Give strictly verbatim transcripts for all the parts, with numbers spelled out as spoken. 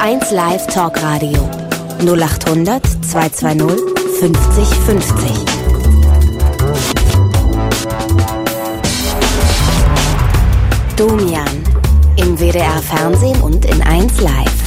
eins Live Talkradio null acht hundert zweihundertzweißig fünfzig fünfzig. Domian im W D R Fernsehen und in eins Live.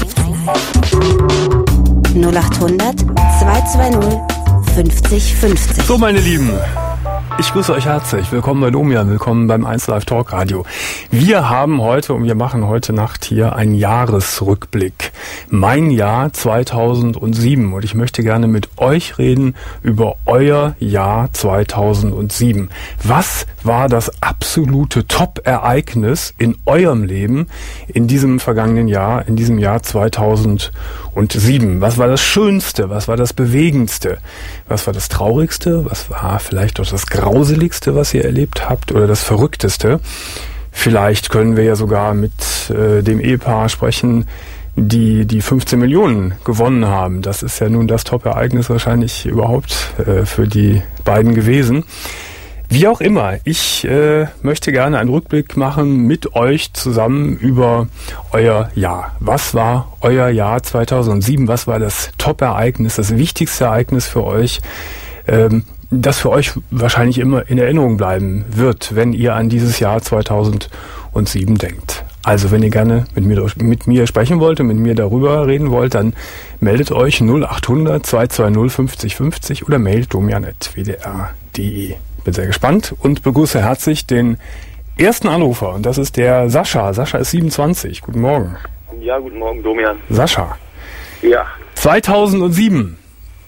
null acht hundert zweihundertzweißig fünfzig fünfzig. So, meine Lieben, ich grüße euch herzlich. Willkommen bei Domian, willkommen beim eins Live Talk Radio. Wir haben heute und wir machen heute Nacht hier einen Jahresrückblick. Mein Jahr zweitausendsieben und ich möchte gerne mit euch reden über euer Jahr zweitausendsieben. Was war das absolute Top-Ereignis in eurem Leben in diesem vergangenen Jahr, in diesem Jahr zweitausendsieben? Was war das Schönste? Was war das Bewegendste? Was war das Traurigste? Was war vielleicht auch das Grauseligste, was ihr erlebt habt, oder das Verrückteste? Vielleicht können wir ja sogar mit äh, dem Ehepaar sprechen, die die fünfzehn Millionen gewonnen haben. Das ist ja nun das Top-Ereignis wahrscheinlich überhaupt äh, für die beiden gewesen. Wie auch immer, ich äh, möchte gerne einen Rückblick machen mit euch zusammen über euer Jahr. Was war euer Jahr zweitausendsieben? Was war das Top-Ereignis, das wichtigste Ereignis für euch, ähm, das für euch wahrscheinlich immer in Erinnerung bleiben wird, wenn ihr an dieses Jahr zweitausendsieben denkt? Also wenn ihr gerne mit mir, mit mir sprechen wollt und mit mir darüber reden wollt, dann meldet euch null acht hundert zweihundertzweißig fünfzig fünfzig oder mailt domian at w d r punkt d e. Bin sehr gespannt und begrüße herzlich den ersten Anrufer, und das ist der Sascha. Sascha ist siebenundzwanzig. Guten Morgen. Ja, guten Morgen, Domian. Sascha. Ja. zweitausendsieben.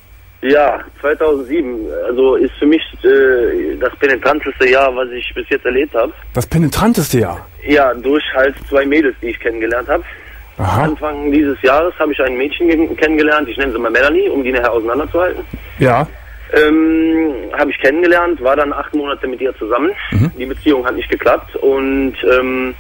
Ja, zweitausendsieben. Also ist für mich äh, das penetranteste Jahr, was ich bis jetzt erlebt habe. Das penetranteste Jahr? Ja, durch halt zwei Mädels, die ich kennengelernt habe. Aha. Anfang dieses Jahres habe ich ein Mädchen kennengelernt, ich nenne sie mal Melanie, um die nachher auseinanderzuhalten. Ja. Ähm, habe ich kennengelernt, war dann acht Monate mit ihr zusammen. Mhm. Die Beziehung hat nicht geklappt und ähm,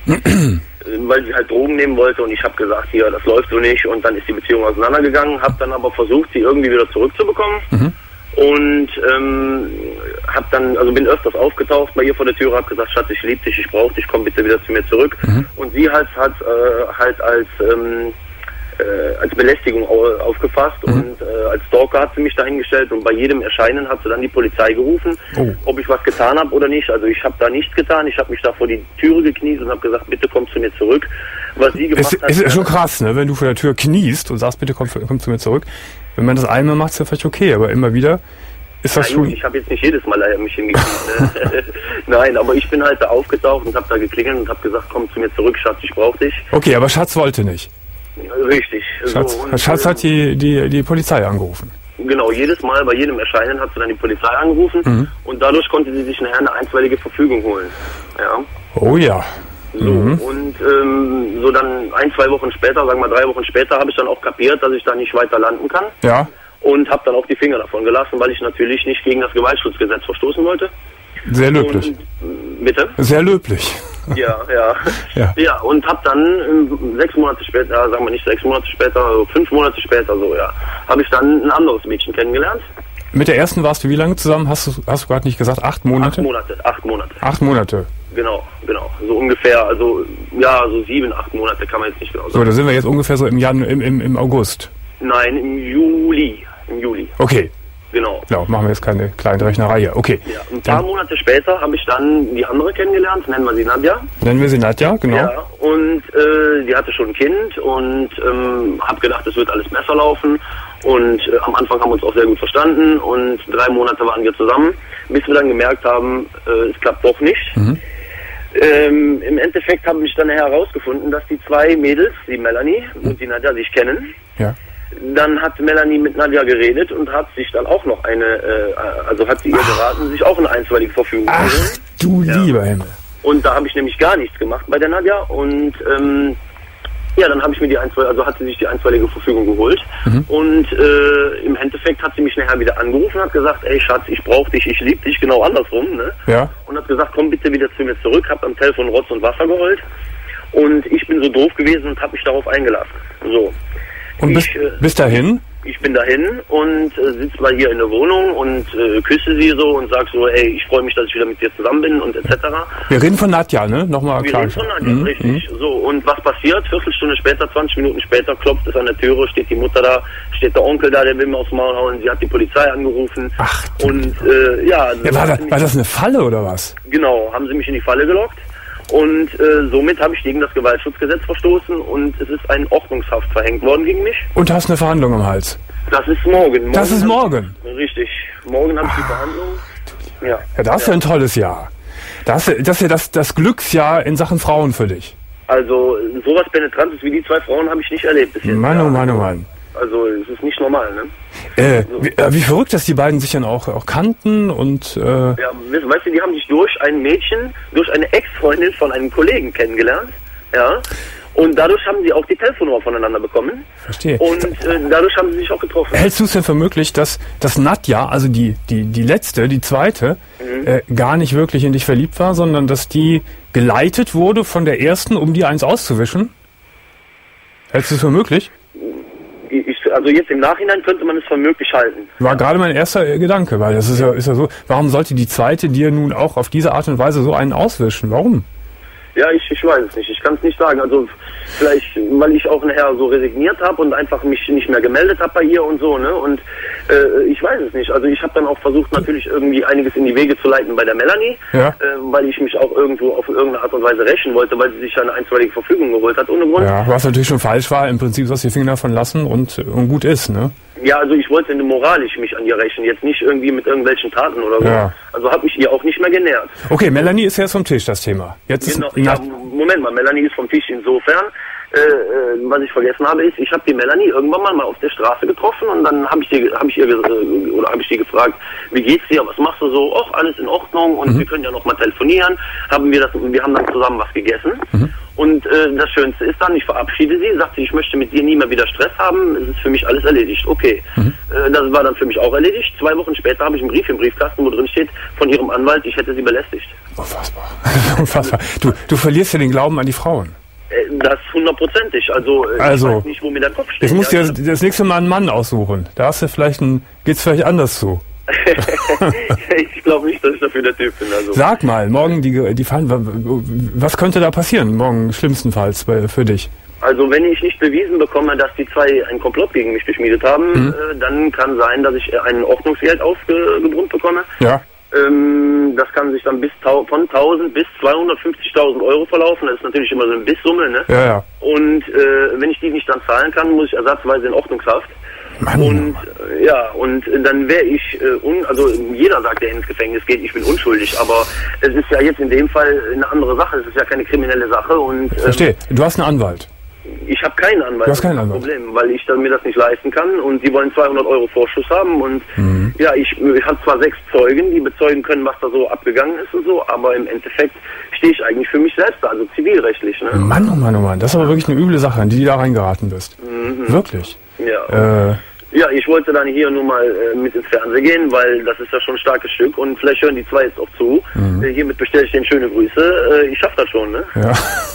weil sie halt Drogen nehmen wollte und ich habe gesagt, hier, das läuft so nicht, und dann ist die Beziehung auseinandergegangen, habe dann aber versucht, sie irgendwie wieder zurückzubekommen. Mhm. Und ähm, hab dann, also bin öfters aufgetaucht bei ihr vor der Tür, habe gesagt, Schatz, ich liebe dich, ich brauche dich, komm bitte wieder zu mir zurück. Mhm. Und sie hat hat äh, halt als ähm, äh, als Belästigung au- aufgefasst mhm. und äh, als Stalker hat sie mich dahingestellt, und bei jedem Erscheinen hat sie dann die Polizei gerufen, oh. ob ich was getan habe oder nicht. Also ich habe da nichts getan, ich habe mich da vor die Türe gekniet und habe gesagt, bitte komm zu mir zurück. Was sie gemacht es, hat... Es ist schon krass, ne, wenn du vor der Tür kniest und sagst, bitte komm, komm zu mir zurück. Wenn man das einmal macht, ist ja vielleicht okay, aber immer wieder ist das Nein, schon... ich habe jetzt nicht jedes Mal mich hingekniet. Ne? Nein, aber ich bin halt da aufgetaucht und habe da geklingelt und habe gesagt, komm zu mir zurück, Schatz, ich brauche dich. Okay, aber Schatz wollte nicht. Richtig. Schatz, so, und, Schatz hat die, die, die Polizei angerufen. Genau, jedes Mal bei jedem Erscheinen hat sie dann die Polizei angerufen, mhm. und dadurch konnte sie sich nachher eine einstweilige Verfügung holen. Ja. Oh ja. So, mhm. und ähm, so dann ein, zwei Wochen später, sagen wir drei Wochen später, habe ich dann auch kapiert, dass ich da nicht weiter landen kann. Ja. Und habe dann auch die Finger davon gelassen, weil ich natürlich nicht gegen das Gewaltschutzgesetz verstoßen wollte. Sehr löblich. Und, bitte? Sehr löblich. Ja, ja. Ja, ja, und hab dann ähm, sechs Monate später, ja, sagen wir nicht sechs Monate später, also fünf Monate später so, ja, habe ich dann ein anderes Mädchen kennengelernt. Mit der ersten warst du wie lange zusammen? Hast du, hast du gerade nicht gesagt, acht Monate? Acht Monate, acht Monate. Acht Monate. Genau, genau. So ungefähr, also, ja, so sieben, acht Monate kann man jetzt nicht genau sagen. So, da sind wir jetzt ungefähr so im Jan, im, im, im August. Nein, im Juli. Im Juli. Okay. Genau. Genau, machen wir jetzt keine kleine Rechnerei hier. Okay. Ja, ein paar dann, Monate später habe ich dann die andere kennengelernt, nennen wir sie Nadja. Nennen wir sie Nadja, genau. Ja, und äh, die hatte schon ein Kind und ähm, habe gedacht, es wird alles besser laufen. Und äh, am Anfang haben wir uns auch sehr gut verstanden und drei Monate waren wir zusammen, bis wir dann gemerkt haben, äh, es klappt doch nicht. Mhm. Ähm, Im Endeffekt habe ich dann herausgefunden, dass die zwei Mädels, die Melanie mhm. und die Nadja, sich kennen. Ja. Dann hat Melanie mit Nadja geredet und hat sich dann auch noch eine, äh, also hat sie ihr geraten, sich auch eine einstweilige Verfügung zu holen. Ach, du ja. lieber Himmel. Und da habe ich nämlich gar nichts gemacht bei der Nadja und ähm, ja, dann habe ich mir die einstweilige, also hat sie sich die einstweilige Verfügung geholt mhm. und äh, im Endeffekt hat sie mich nachher wieder angerufen und hat gesagt, ey Schatz, ich brauche dich, ich liebe dich, genau andersrum, ne? Ja. Und hat gesagt, komm bitte wieder zu mir zurück, hab am Telefon Rotz und Wasser geheult und ich bin so doof gewesen und habe mich darauf eingelassen. So. Und bis, ich, äh, bis dahin Ich bin dahin und äh, sitze mal hier in der Wohnung und äh, küsse sie so und sag so, ey, ich freue mich, dass ich wieder mit dir zusammen bin und et cetera. Wir reden von Nadja, ne? Nochmal Wir klar. reden von Nadja, mhm. richtig. So, und was passiert? Viertelstunde später, zwanzig Minuten später, klopft es an der Türe, steht die Mutter da, steht der Onkel da, der will mir aufs Maul hauen, sie hat die Polizei angerufen. Ach, und äh, ja... ja war, da, war das eine Falle oder was? Genau, haben sie mich in die Falle gelockt. Und äh, somit habe ich gegen das Gewaltschutzgesetz verstoßen und es ist ein Ordnungshaft verhängt worden gegen mich. Und du hast eine Verhandlung am Hals? Das ist morgen. morgen das ist morgen? Ich, richtig. Morgen habe ich die Verhandlung. Ja, ja das ist ja ein tolles Jahr. Das, das ist ja das, das Glücksjahr in Sachen Frauen für dich. Also sowas Penetrantes wie die zwei Frauen habe ich nicht erlebt bis jetzt. Mann, oh Mann, oh Mann. Also es ist nicht normal, ne? Äh, wie, äh, wie verrückt, dass die beiden sich dann auch, auch kannten und... Äh ja, weißt du, die haben sich durch ein Mädchen, durch eine Ex-Freundin von einem Kollegen kennengelernt, ja, und dadurch haben sie auch die Telefonnummer voneinander bekommen. Verstehe. Und äh, dadurch haben sie sich auch getroffen. Hältst du es denn für möglich, dass, dass Nadja, also die, die, die letzte, die zweite, mhm. äh, gar nicht wirklich in dich verliebt war, sondern dass die geleitet wurde von der ersten, um dir eins auszuwischen? Hältst du es für möglich? Ich, also jetzt im Nachhinein könnte man es für möglich halten. War gerade mein erster äh, Gedanke, weil das ist ja, ist ja so, warum sollte die zweite dir nun auch auf diese Art und Weise so einen auswischen? Warum? Ja, ich, ich weiß es nicht. Ich kann es nicht sagen. Also vielleicht, weil ich auch nachher so resigniert habe und einfach mich nicht mehr gemeldet habe bei ihr und so, ne? Und äh, ich weiß es nicht. Also ich habe dann auch versucht, natürlich irgendwie einiges in die Wege zu leiten bei der Melanie, ja. äh, weil ich mich auch irgendwo auf irgendeine Art und Weise rächen wollte, weil sie sich eine einstweilige Verfügung geholt hat, ohne Grund. Ja, was natürlich schon falsch war. Im Prinzip sollst du die Finger davon lassen und, und gut ist, ne? Ja, also ich wollte moralisch mich an ihr rächen, jetzt nicht irgendwie mit irgendwelchen Taten oder so. Ja. Also habe ich ihr auch nicht mehr genährt. Okay, Melanie ist jetzt vom Tisch, das Thema. Jetzt Genau, ist ja, Moment mal, Melanie ist vom Tisch insofern. Äh, äh, was ich vergessen habe, ist, ich habe die Melanie irgendwann mal, mal auf der Straße getroffen und dann habe ich, hab ich ihr äh, oder habe ich sie gefragt, wie geht's dir, was machst du so? Och, alles in Ordnung und mhm. wir können ja noch mal telefonieren. Haben wir das, wir haben dann zusammen was gegessen. Mhm. Und äh, das Schönste ist dann, ich verabschiede sie, sagt sie, ich möchte mit dir nie mehr wieder Stress haben, es ist für mich alles erledigt. Okay, mhm. äh, das war dann für mich auch erledigt. Zwei Wochen später habe ich einen Brief im Briefkasten, wo drin steht, von ihrem Anwalt, ich hätte sie belästigt. Unfassbar. Unfassbar. Du, du verlierst ja den Glauben an die Frauen. Das hundertprozentig. Also, also ich weiß nicht, wo mir der Kopf steht. Jetzt musst du ja das nächste Mal einen Mann aussuchen. Da hast du vielleicht ein, geht's vielleicht anders zu. Ich glaube nicht, dass ich dafür der Typ bin. Also. Sag mal, morgen die, die Fallen, was könnte da passieren, morgen schlimmstenfalls bei, für dich? Also wenn ich nicht bewiesen bekomme, dass die zwei einen Komplott gegen mich geschmiedet haben, mhm. äh, dann kann sein, dass ich ein Ordnungsgeld aufgebrummt bekomme. Ja. Ähm, das kann sich dann bis von tausend bis zweihundertfünfzigtausend Euro verlaufen. Das ist natürlich immer so eine Bisssumme, ne? Ja, ja. Und äh, wenn ich die nicht dann zahlen kann, muss ich ersatzweise in Ordnungshaft. Mann. Und äh, ja, und äh, dann wäre ich, äh, un also jeder sagt, der ins Gefängnis geht, ich bin unschuldig, aber es ist ja jetzt in dem Fall eine andere Sache. Es ist ja keine kriminelle Sache und... Ähm, Verstehe. Du hast einen Anwalt. Ich habe keinen Anwalt. Du hast keinen Anwalt. Problem, weil ich dann mir das nicht leisten kann und die wollen zweihundert Euro Vorschuss haben und mhm. ja, ich, ich habe zwar sechs Zeugen, die bezeugen können, was da so abgegangen ist und so, aber im Endeffekt stehe ich eigentlich für mich selbst da, also zivilrechtlich. Ne? Mann, oh Mann, oh Mann, das ist aber wirklich eine üble Sache, in die du da reingeraten bist. Mhm. Wirklich. Ja. Äh, Ja, ich wollte dann hier nur mal äh, mit ins Fernsehen gehen, weil das ist ja schon ein starkes Stück und vielleicht hören die zwei jetzt auch zu. Mhm. Äh, hiermit bestelle ich denen schöne Grüße. Äh, ich schaff das schon, ne? Ja.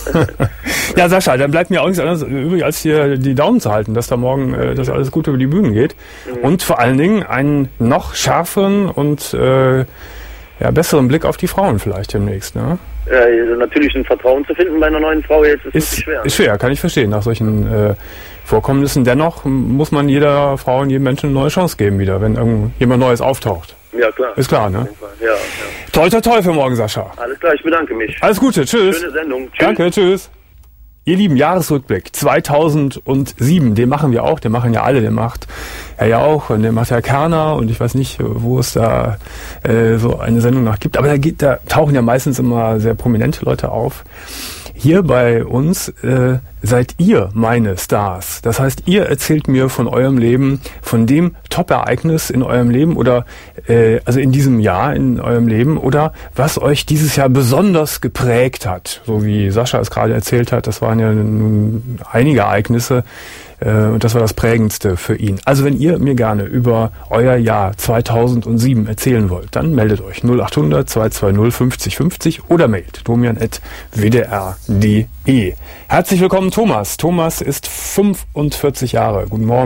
Ja, Sascha, dann bleibt mir auch nichts anderes übrig, als hier die Daumen zu halten, dass da morgen äh, das alles gut über die Bühne geht. Mhm. Und vor allen Dingen einen noch schärferen und äh, ja, besseren Blick auf die Frauen vielleicht demnächst, ne? Ja, also natürlich ein Vertrauen zu finden bei einer neuen Frau jetzt ist, ist schwer. Ist schwer, kann ich verstehen, nach solchen äh, Vorkommnissen. Dennoch muss man jeder Frau und jedem Menschen eine neue Chance geben wieder, wenn irgendjemand Neues auftaucht. Ja, klar. Ist klar, ne? Ja, ja. Toi, toi, toi für morgen, Sascha. Alles klar, ich bedanke mich. Alles Gute, tschüss. Schöne Sendung. Tschüss. Danke, tschüss. Ihr lieben, Jahresrückblick zweitausendsieben, den machen wir auch, den machen ja alle, den macht er ja auch und den macht Herr Kerner und ich weiß nicht, wo es da äh, so eine Sendung nach gibt, aber da, geht, da tauchen ja meistens immer sehr prominente Leute auf. Hier bei uns äh, seid ihr meine Stars. Das heißt, ihr erzählt mir von eurem Leben, von dem Top-Ereignis in eurem Leben oder äh, also in diesem Jahr in eurem Leben oder was euch dieses Jahr besonders geprägt hat. So wie Sascha es gerade erzählt hat, das waren ja nun einige Ereignisse äh, und das war das Prägendste für ihn. Also wenn ihr mir gerne über euer Jahr zweitausendsieben erzählen wollt, dann meldet euch null acht hundert zwei zwei null fünfzig fünfzig oder mailt domian at w d r punkt d e. Herzlich willkommen, Thomas. Thomas ist fünfundvierzig Jahre. Guten Morgen.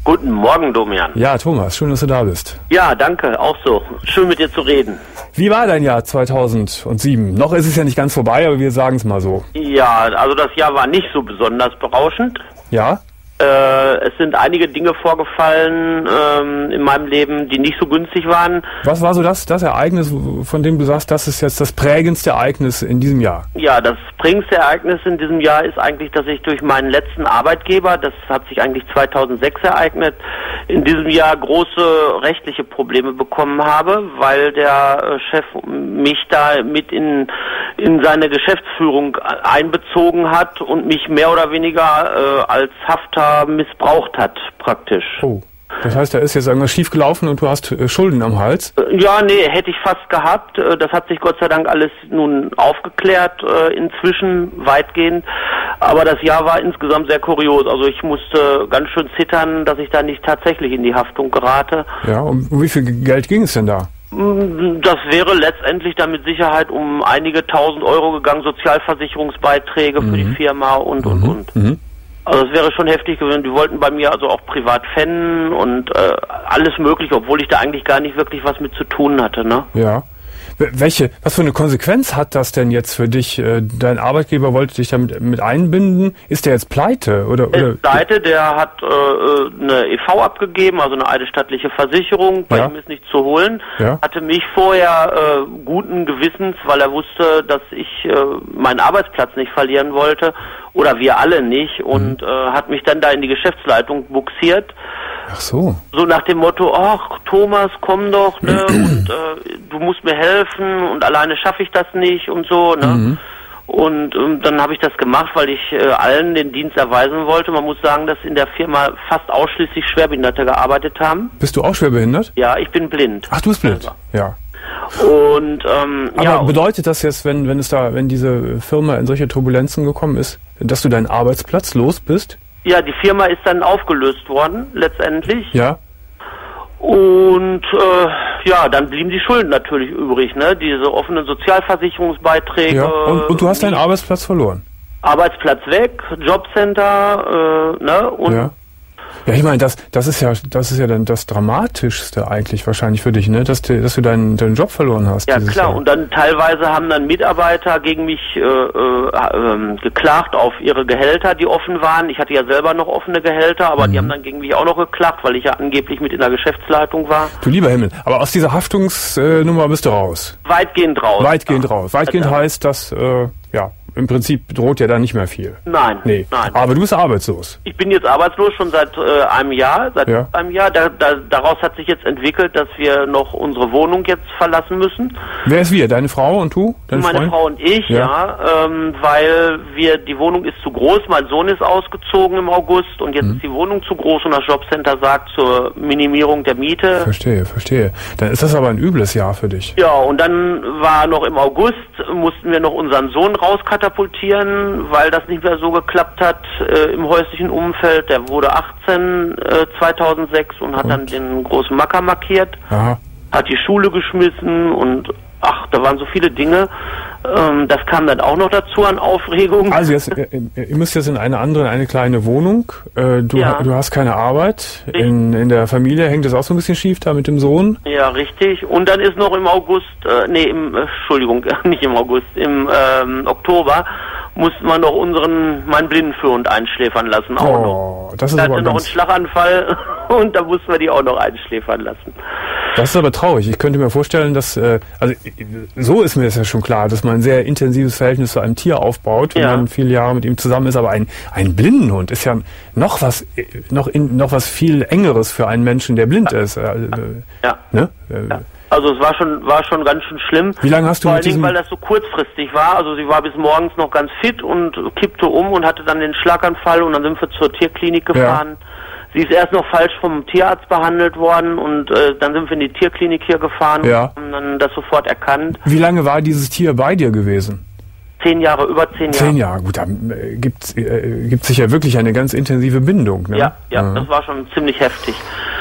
Guten Morgen, Domian. Ja, Thomas, schön, dass du da bist. Ja, danke, auch so. Schön mit dir zu reden. Wie war dein Jahr zweitausendsieben? Noch ist es ja nicht ganz vorbei, aber wir sagen es mal so. Ja, also das Jahr war nicht so besonders berauschend. Ja? Äh, es sind einige Dinge vorgefallen ähm, in meinem Leben, die nicht so günstig waren. Was war so das, das Ereignis, von dem du sagst, das ist jetzt das prägendste Ereignis in diesem Jahr? Ja, das prägendste Ereignis in diesem Jahr ist eigentlich, dass ich durch meinen letzten Arbeitgeber, das hat sich eigentlich zweitausendsechs ereignet, in diesem Jahr große rechtliche Probleme bekommen habe, weil der Chef mich da mit in, in seine Geschäftsführung einbezogen hat und mich mehr oder weniger äh, als Hafter missbraucht hat, praktisch. Oh, das heißt, da ist jetzt irgendwas schief gelaufen und du hast äh, Schulden am Hals? Ja, nee, hätte ich fast gehabt. Das hat sich Gott sei Dank alles nun aufgeklärt, äh, inzwischen weitgehend. Aber das Jahr war insgesamt sehr kurios. Also ich musste ganz schön zittern, dass ich da nicht tatsächlich in die Haftung gerate. Ja, um, um wie viel Geld ging es denn da? Das wäre letztendlich dann mit Sicherheit um einige tausend Euro gegangen, Sozialversicherungsbeiträge mhm. für die Firma und, und, mhm. und. Mhm. Also es wäre schon heftig gewesen. Die wollten bei mir also auch privat pfänden und äh, alles mögliche, obwohl ich da eigentlich gar nicht wirklich was mit zu tun hatte, ne? Ja. Welche, was für eine Konsequenz hat das denn jetzt für dich? Dein Arbeitgeber wollte dich damit mit einbinden. Ist der jetzt pleite? Oder, der oder? ist pleite, der hat äh, eine E V abgegeben, also eine eidesstattliche Versicherung. Bei Ja. ihm ist nichts zu holen. Ja. Hatte mich vorher äh, guten Gewissens, weil er wusste, dass ich äh, meinen Arbeitsplatz nicht verlieren wollte. Oder wir alle nicht. Und Mhm. äh, hat mich dann da in die Geschäftsleitung buxiert. Ach so. So nach dem Motto, ach Thomas, komm doch, ne, und äh, du musst mir helfen und alleine schaffe ich das nicht und so, ne. Mhm. Und ähm, dann habe ich das gemacht, weil ich äh, allen den Dienst erweisen wollte. Man muss sagen, dass in der Firma fast ausschließlich Schwerbehinderte gearbeitet haben. Bist du auch schwerbehindert? Ja, ich bin blind. Ach, du bist blind. Also. Ja. Und ähm, Aber ja, bedeutet das jetzt, wenn, wenn es da, wenn diese Firma in solche Turbulenzen gekommen ist, dass du deinen Arbeitsplatz los bist? ja, die Firma ist dann aufgelöst worden, letztendlich. Ja. Und äh, ja, dann blieben die Schulden natürlich übrig, ne? Diese offenen Sozialversicherungsbeiträge. Ja. Und, und du hast deinen Arbeitsplatz verloren? Arbeitsplatz weg, Jobcenter, äh, ne? Und Ja. Ja, ich meine, das, das ist ja, das ist ja dann das Dramatischste eigentlich wahrscheinlich für dich, ne? Dass du, dass du deinen, deinen Job verloren hast. ja dieses klar, Jahr. und dann teilweise haben dann Mitarbeiter gegen mich äh, äh, äh, geklagt auf ihre Gehälter, die offen waren. Ich hatte ja selber noch offene Gehälter, aber Mhm. die haben dann gegen mich auch noch geklagt, weil ich ja angeblich mit in der Geschäftsleitung war. Du lieber Himmel, aber aus dieser Haftungsnummer bist du raus. Weitgehend raus. Weitgehend ja. raus. Weitgehend Ja. heißt, dass, äh, ja, im Prinzip droht ja da nicht mehr viel. Nein, Nee. nein. Aber du bist arbeitslos. Ich bin jetzt arbeitslos schon seit äh, einem Jahr, seit Ja. einem Jahr. Da, da, daraus hat sich jetzt entwickelt, dass wir noch unsere Wohnung jetzt verlassen müssen. Wer ist wir? Deine Frau und du? Dein Meine Freund? Frau und ich, Ja. ja, ähm, weil wir die Wohnung ist zu groß. Mein Sohn ist ausgezogen im August und jetzt Mhm. ist die Wohnung zu groß und das Jobcenter sagt zur Minimierung der Miete. Verstehe, verstehe. Dann ist das aber ein übles Jahr für dich. Ja, und dann war noch im August, mussten wir noch unseren Sohn rauskatapultieren, weil das nicht mehr so geklappt hat äh, im häuslichen Umfeld. Der wurde achtzehn äh, zweitausendsechs und hat Und? dann den großen Macker markiert, Aha. hat die Schule geschmissen und ach, da waren so viele Dinge. Ähm, das kam dann auch noch dazu an Aufregung. Also jetzt, äh, ihr müsst jetzt in eine andere, in eine kleine Wohnung. Äh, du, Ja. ha- du hast keine Arbeit. In, in der Familie hängt das auch so ein bisschen schief da mit dem Sohn. Ja, richtig. Und dann ist noch im August, äh, nee, im, äh, Entschuldigung, nicht im August, im ähm, Oktober mussten wir noch unseren, meinen Blindenführhund einschläfern lassen, auch noch. Oh, das ist Da aber hatte noch einen ganz, Schlaganfall und da mussten wir die auch noch einschläfern lassen. das ist aber traurig. Ich könnte mir vorstellen, dass, äh, also äh, so ist mir das ja schon klar, dass man ein sehr intensives Verhältnis zu einem Tier aufbaut, wenn Ja. man viele Jahre mit ihm zusammen ist. Aber ein, ein Blindenhund ist ja noch was, äh, noch in, noch was viel Engeres für einen Menschen, der blind ist. Äh, äh, Ja. ne? äh, Ja. Also es war schon war schon ganz schön schlimm. Wie lange hast du Vor mit allen Dingen, diesem... weil das so kurzfristig war. Also sie war bis morgens noch ganz fit und kippte um und hatte dann den Schlaganfall und dann sind wir zur Tierklinik gefahren. Sie ist erst noch falsch vom Tierarzt behandelt worden und äh, dann sind wir in die Tierklinik hier gefahren Ja. und haben dann das sofort erkannt. Wie lange war dieses Tier bei dir gewesen? Zehn Jahre, über zehn Jahre. Zehn Jahre, gut, da äh, gibt äh, gibt sich ja wirklich eine ganz intensive Bindung. Ne? Ja, ja, das war schon ziemlich heftig.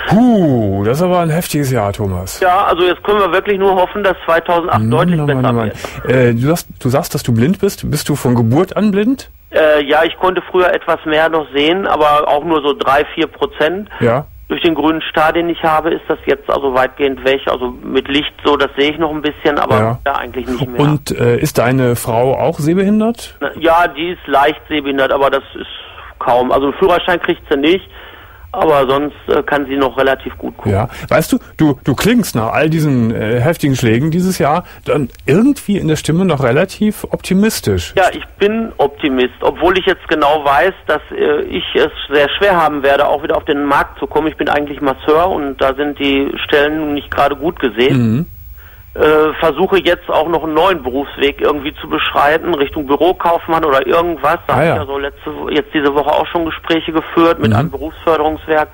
Puh, das ist aber ein heftiges Jahr, Thomas. Ja, also jetzt können wir wirklich nur hoffen, dass zweitausendacht Mann, deutlich Mann, besser Mann, Mann. wird. Äh, du, sagst, du sagst, dass du blind bist. Bist du von Geburt an blind? Äh, ja, ich konnte früher etwas mehr noch sehen, aber auch nur so drei, vier Prozent. Ja. Durch den grünen Star, den ich habe, ist das jetzt also weitgehend weg. Also mit Licht so, das sehe ich noch ein bisschen, aber ja, ja eigentlich nicht mehr. Und äh, ist deine Frau auch sehbehindert? Na, ja, die ist leicht sehbehindert, aber das ist kaum. Also einen Führerschein kriegt sie nicht. Aber sonst äh, kann sie noch relativ gut gucken. Ja, weißt du, du, du klingst nach all diesen äh, heftigen Schlägen dieses Jahr dann irgendwie in der Stimme noch relativ optimistisch. Ja, ich bin Optimist, obwohl ich jetzt genau weiß, dass äh, ich es sehr schwer haben werde, auch wieder auf den Markt zu kommen. Ich bin eigentlich Masseur und da sind die Stellen nicht gerade gut gesehen. Mhm. Äh, versuche jetzt auch noch einen neuen Berufsweg irgendwie zu beschreiten, Richtung Bürokaufmann oder irgendwas. Da ah, habe ich ja so letzte, jetzt diese Woche auch schon Gespräche geführt mit mhm. einem Berufsförderungswerk.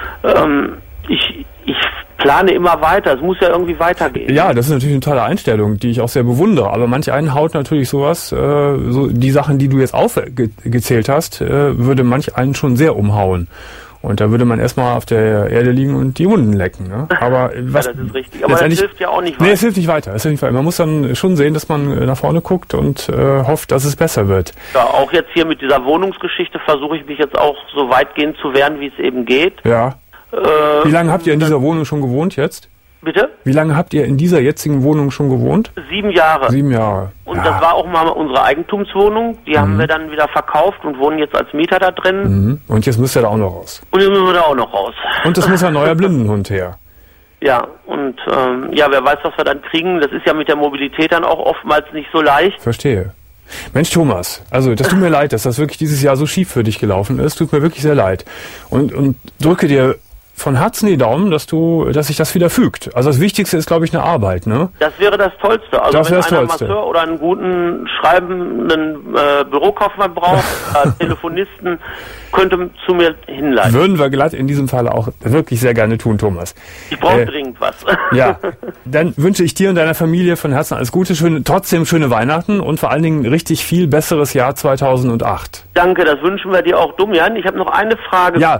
Ähm, ich, ich plane immer weiter, es muss ja irgendwie weitergehen. Ja, das ist natürlich eine tolle Einstellung, die ich auch sehr bewundere. Aber manch einen haut natürlich sowas, äh, so die Sachen, die du jetzt aufgezählt hast, äh, würde manch einen schon sehr umhauen. Und da würde man erstmal auf der Erde liegen und die Wunden lecken. Ne? Aber was, ja, das ist richtig. Aber das hilft ja auch nicht weiter. Nee, es hilft nicht weiter. Es hilft nicht weiter. Man muss dann schon sehen, dass man nach vorne guckt und äh, hofft, dass es besser wird. Ja, auch jetzt hier mit dieser Wohnungsgeschichte versuche ich mich jetzt auch so weitgehend zu wehren, wie es eben geht. Ja. Äh, wie lange habt ihr in dieser Wohnung schon gewohnt jetzt? Bitte? Wie lange habt ihr in dieser jetzigen Wohnung schon gewohnt? Sieben Jahre. Sieben Jahre. Und ja. das war auch mal unsere Eigentumswohnung. Die mhm. haben wir dann wieder verkauft und wohnen jetzt als Mieter da drin. Mhm. Und jetzt müsst ihr da auch noch raus. Und jetzt müssen wir da auch noch raus. Und es muss ein neuer Blindenhund her. Ja, und ähm, ja, wer weiß, was wir dann kriegen. Das ist ja mit der Mobilität dann auch oftmals nicht so leicht. Verstehe. Mensch, Thomas, also das tut mir leid, dass das wirklich dieses Jahr so schief für dich gelaufen ist. Tut mir wirklich sehr leid. Und, und drücke dir von Herzen die Daumen, dass du, dass sich das wieder fügt. Also das Wichtigste ist, glaube ich, eine Arbeit, ne? Das wäre das Tollste. Also das wenn einer Tollste. Masseur oder einen guten schreibenden äh, Bürokaufmann braucht, äh, Telefonisten, könnte zu mir hinleiten. Würden wir glatt in diesem Fall auch wirklich sehr gerne tun, Thomas. Ich brauche äh, dringend was. Ja, dann wünsche ich dir und deiner Familie von Herzen alles Gute, schöne, trotzdem schöne Weihnachten und vor allen Dingen richtig viel besseres Jahr zweitausendacht. Danke, das wünschen wir dir auch, Domian. Ich habe noch eine Frage. Ja.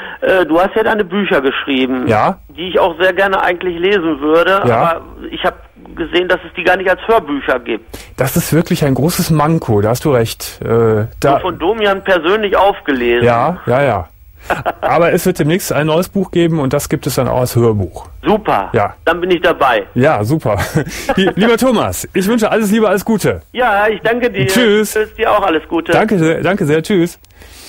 Du hast ja deine Bücher geschrieben, ja, die ich auch sehr gerne eigentlich lesen würde, ja. aber ich habe gesehen, dass es die gar nicht als Hörbücher gibt. Das ist wirklich ein großes Manko, da hast du recht. Äh, da so von Domian persönlich aufgelesen. Ja, ja, ja. Aber es wird demnächst ein neues Buch geben und das gibt es dann auch als Hörbuch. Super, ja. Dann bin ich dabei. Ja, super. Lieber Thomas, ich wünsche alles Liebe, alles Gute. Ja, ich danke dir. Tschüss. Tschüss, dir auch alles Gute. Danke sehr, danke sehr, tschüss.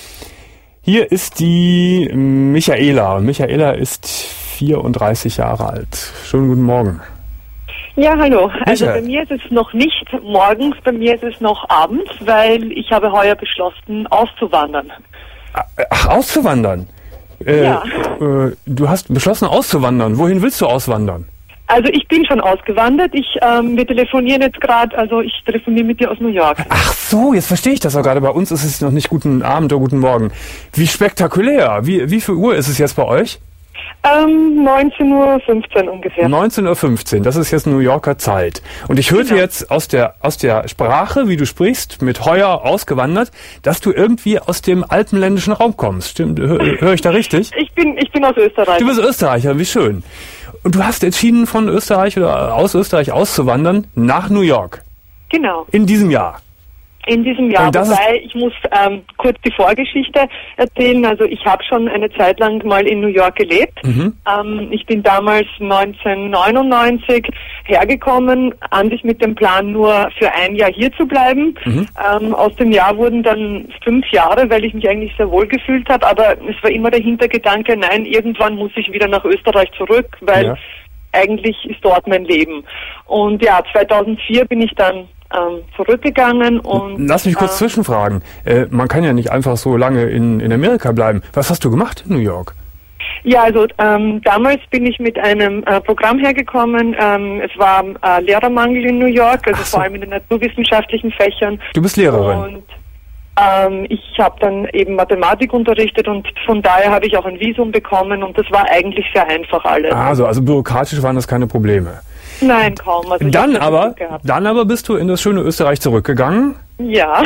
Hier ist die Michaela. Michaela ist vierunddreißig Jahre alt. Schönen guten Morgen. Ja, hallo. Also bei mir ist es noch nicht morgens, bei mir ist es noch abends, weil ich habe heuer beschlossen, auszuwandern. Ach, auszuwandern? Äh, ja. Äh, du hast beschlossen, auszuwandern. Wohin willst du auswandern? Also ich bin schon ausgewandert. Ich, ähm, wir telefonieren jetzt gerade, also ich telefoniere mit dir aus New York. Ach so, jetzt verstehe ich das auch gerade. Bei uns ist es noch nicht guten Abend oder guten Morgen. Wie spektakulär. Wie, wie viel Uhr ist es jetzt bei euch? Ähm, neunzehn Uhr fünfzehn ungefähr. neunzehn Uhr fünfzehn, das ist jetzt New Yorker Zeit. Und ich hörte genau. jetzt aus der, aus der Sprache, wie du sprichst, mit heuer ausgewandert, dass du irgendwie aus dem alpenländischen Raum kommst. Stimmt, höre hör ich da richtig? Ich bin, ich bin aus Österreich. Du bist Österreicher, wie schön. Und du hast entschieden, von Österreich oder aus Österreich auszuwandern nach New York. Genau. In diesem Jahr. In diesem Jahr, wobei ich muss ähm, kurz die Vorgeschichte erzählen. Also ich habe schon eine Zeit lang mal in New York gelebt. Mhm. Ähm, ich bin damals neunzehnhundertneunundneunzig hergekommen, an sich mit dem Plan, nur für ein Jahr hier zu bleiben. Mhm. Ähm, aus dem Jahr wurden dann fünf Jahre, weil ich mich eigentlich sehr wohl gefühlt habe. Aber es war immer der Hintergedanke, nein, irgendwann muss ich wieder nach Österreich zurück, weil ja. eigentlich ist dort mein Leben. Und ja, zweitausendvier bin ich dann Ähm, zurückgegangen und... Lass mich kurz äh, zwischenfragen. Äh, man kann ja nicht einfach so lange in, in Amerika bleiben. Was hast du gemacht in New York? Ja, also ähm, damals bin ich mit einem äh, Programm hergekommen. Ähm, es war äh, Lehrermangel in New York, also so. vor allem in den naturwissenschaftlichen Fächern. Du bist Lehrerin? Und ähm, ich habe dann eben Mathematik unterrichtet und von daher habe ich auch ein Visum bekommen und das war eigentlich sehr einfach alles. Also, also bürokratisch waren das keine Probleme? Nein, kaum. Also dann aber, dann aber bist du in das schöne Österreich zurückgegangen. Ja.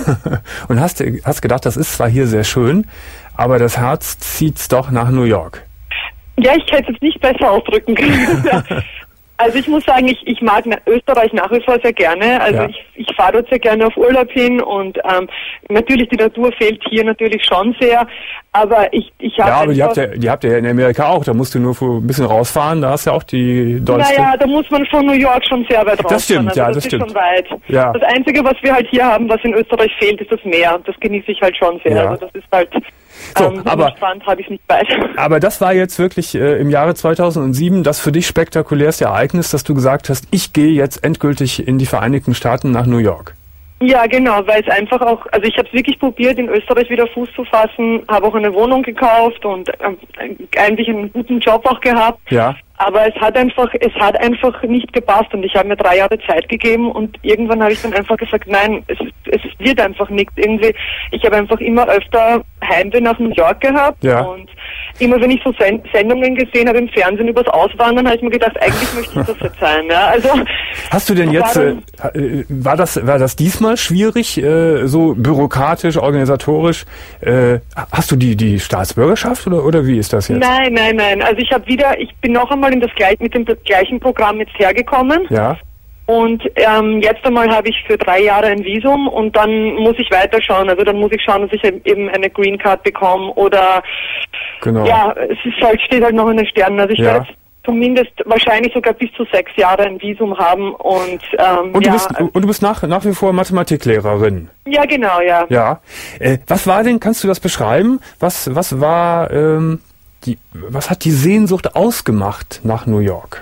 Und hast, hast gedacht, das ist zwar hier sehr schön, aber das Herz zieht's doch nach New York. Ja, ich hätte es nicht besser ausdrücken können. Also ich muss sagen, ich, ich mag Österreich nach wie vor sehr gerne. Also ja. ich, ich fahre dort sehr gerne auf Urlaub hin und ähm, natürlich die Natur fehlt hier natürlich schon sehr. Aber ich, ich habe ja, aber die habt, ihr, die habt ihr ja in Amerika auch. Da musst du nur ein bisschen rausfahren. Da hast du ja auch die dollste. Naja, da muss man von New York schon sehr weit rausfahren. Das stimmt, also ja, das, das ist stimmt. schon weit. Ja. Das Einzige, was wir halt hier haben, was in Österreich fehlt, ist das Meer. Das genieße ich halt schon sehr. Ja. Also das ist halt... So, ähm, aber, Strand habe ich nicht weit. Aber das war jetzt wirklich äh, im Jahre zweitausendsieben das für dich spektakulärste Ereignis, dass du gesagt hast, ich gehe jetzt endgültig in die Vereinigten Staaten nach New York. Ja, genau, weil es einfach auch, also ich habe es wirklich probiert, in Österreich wieder Fuß zu fassen, habe auch eine Wohnung gekauft und ähm, eigentlich einen guten Job auch gehabt. Ja. Aber es hat einfach, es hat einfach nicht gepasst und ich habe mir drei Jahre Zeit gegeben und irgendwann habe ich dann einfach gesagt, nein, es, es wird einfach nichts. Irgendwie, ich habe einfach immer öfter Heimweh nach New York gehabt ja. und immer wenn ich so Send- Sendungen gesehen habe im Fernsehen übers Auswandern, habe ich mir gedacht, eigentlich möchte ich das jetzt sein. Ja? Also hast du denn jetzt, war, äh, war das, war das diesmal schwierig, äh, so bürokratisch, organisatorisch? Äh, hast du die die Staatsbürgerschaft oder oder wie ist das jetzt? Nein, nein, nein. Also ich habe wieder, ich bin noch einmal in das gleich, mit dem gleichen Programm jetzt hergekommen. Ja. Und ähm, jetzt einmal habe ich für drei Jahre ein Visum und dann muss ich weiterschauen. Also dann muss ich schauen, dass ich eben eine Green Card bekomme oder genau. Ja, es ist halt, steht halt noch in den Sternen. Also ich ja. werde zumindest wahrscheinlich sogar bis zu sechs Jahre ein Visum haben und ähm, und du ja, bist und du bist nach nach wie vor Mathematiklehrerin. Ja, genau, ja. Ja. Äh, was war denn? Kannst du das beschreiben? Was was war ähm, die? Was hat die Sehnsucht ausgemacht nach New York?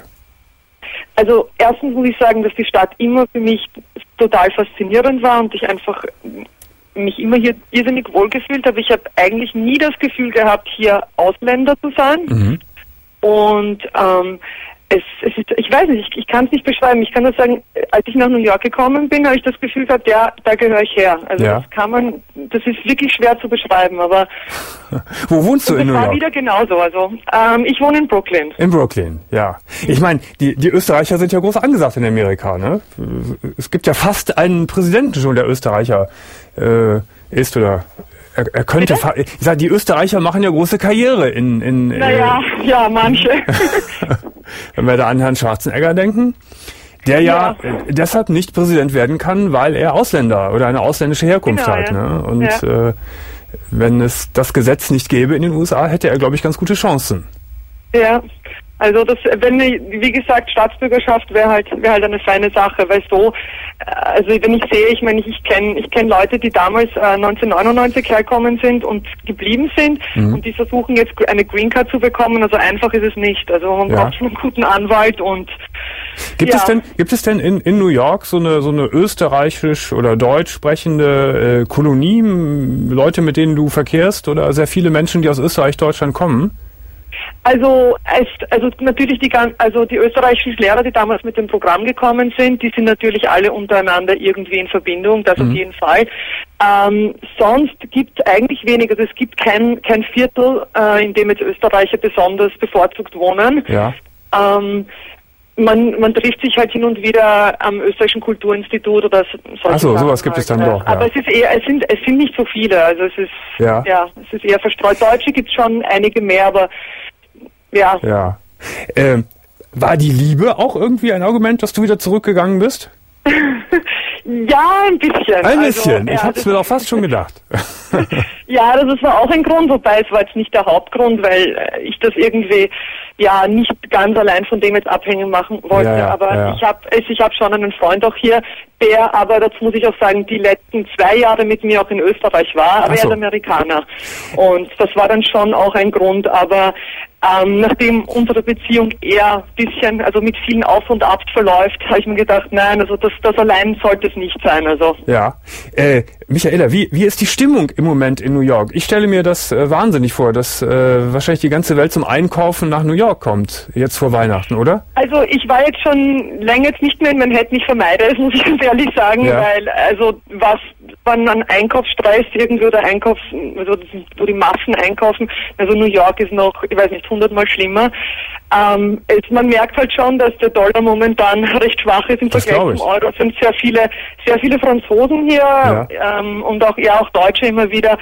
Also erstens muss ich sagen, dass die Stadt immer für mich total faszinierend war und ich einfach mich immer hier irrsinnig wohlgefühlt habe. Ich habe eigentlich nie das Gefühl gehabt, hier Ausländer zu sein. Mhm. Und ähm, es, es ist, ich weiß nicht, ich, ich kann es nicht beschreiben. Ich kann nur sagen, als ich nach New York gekommen bin, habe ich das Gefühl gehabt, ja, da gehöre ich her. Also ja. das kann man, das ist wirklich schwer zu beschreiben, aber wo wohnst du in New York? Das war wieder genauso. Also ähm, ich wohne in Brooklyn. In Brooklyn, ja. Ich meine, die die Österreicher sind ja groß angesagt in Amerika, ne? Es gibt ja fast einen Präsidenten schon, der Österreicher äh, ist oder Er, er könnte, fa- ich sag, die Österreicher machen ja große Karriere in, in, Naja, äh, ja, manche. Wenn wir da an Herrn Schwarzenegger denken, der ja, ja äh, deshalb nicht Präsident werden kann, weil er Ausländer oder eine ausländische Herkunft genau, hat. ja. Ne? Und ja. äh, wenn es das Gesetz nicht gäbe in den U S A, hätte er, glaube ich, ganz gute Chancen. Ja. Also das, wenn wie gesagt, Staatsbürgerschaft wäre halt wäre halt eine feine Sache, weil so, also wenn ich sehe, ich meine, ich kenne ich kenne Leute, die damals äh, neunzehnhundertneunundneunzig hergekommen sind und geblieben sind mhm. und die versuchen jetzt eine Green Card zu bekommen. Also einfach ist es nicht. Also man ja. braucht schon einen guten Anwalt und gibt ja. es denn gibt es denn in in New York so eine so eine österreichisch oder deutsch sprechende äh, Kolonie, Leute, mit denen du verkehrst oder sehr viele Menschen, die aus Österreich, Deutschland kommen? Also, es, also natürlich die also die österreichischen Lehrer, die damals mit dem Programm gekommen sind, die sind natürlich alle untereinander irgendwie in Verbindung, das mhm. auf jeden Fall. Ähm, sonst gibt es eigentlich wenig, also es gibt kein kein Viertel, äh, in dem jetzt Österreicher besonders bevorzugt wohnen. Ja. Ähm, man man trifft sich halt hin und wieder am österreichischen Kulturinstitut oder solche Ach so, sowas halt. gibt es dann äh, doch. Ja. Aber es ist eher, es sind es sind nicht so viele, also es ist ja, ja es ist eher verstreut. Deutsche gibt es schon einige mehr, aber ja. Ja. Ähm, war die Liebe auch irgendwie ein Argument, dass du wieder zurückgegangen bist? Ja, ein bisschen. Ein bisschen. Also, ich ja, hab's mir doch fast schon gedacht. Ja, das war auch ein Grund, wobei es war jetzt nicht der Hauptgrund, weil ich das irgendwie ja nicht ganz allein von dem jetzt abhängig machen wollte. Ja, ja, aber ja. ich habe ich hab schon einen Freund auch hier, der aber, dazu muss ich auch sagen, die letzten zwei Jahre mit mir auch in Österreich war, aber so. er ist Amerikaner. Und das war dann schon auch ein Grund, aber ähm, nachdem unsere Beziehung eher ein bisschen, also mit vielen Auf und Abs verläuft, habe ich mir gedacht, nein, also das, das allein sollte es nicht sein. Also. Ja. Äh, Michaela, wie, wie ist die Stimmung im Moment in New York? Ich stelle mir das äh, wahnsinnig vor, dass äh, wahrscheinlich die ganze Welt zum Einkaufen nach New York kommt, jetzt vor Weihnachten, oder? Also ich war jetzt schon länger jetzt nicht mehr in Manhattan, ich vermeide es, muss ich ganz ehrlich sagen, ja. weil also was man an Einkaufsstress irgendwie oder Einkaufs, also wo die Massen einkaufen, also New York ist noch, ich weiß nicht, hundertmal schlimmer. Ähm, es, man merkt halt schon, dass der Dollar momentan recht schwach ist im das Vergleich zum Euro. Es sind sehr viele, sehr viele Franzosen hier ja. ähm, und auch ja auch Deutsche immer wieder.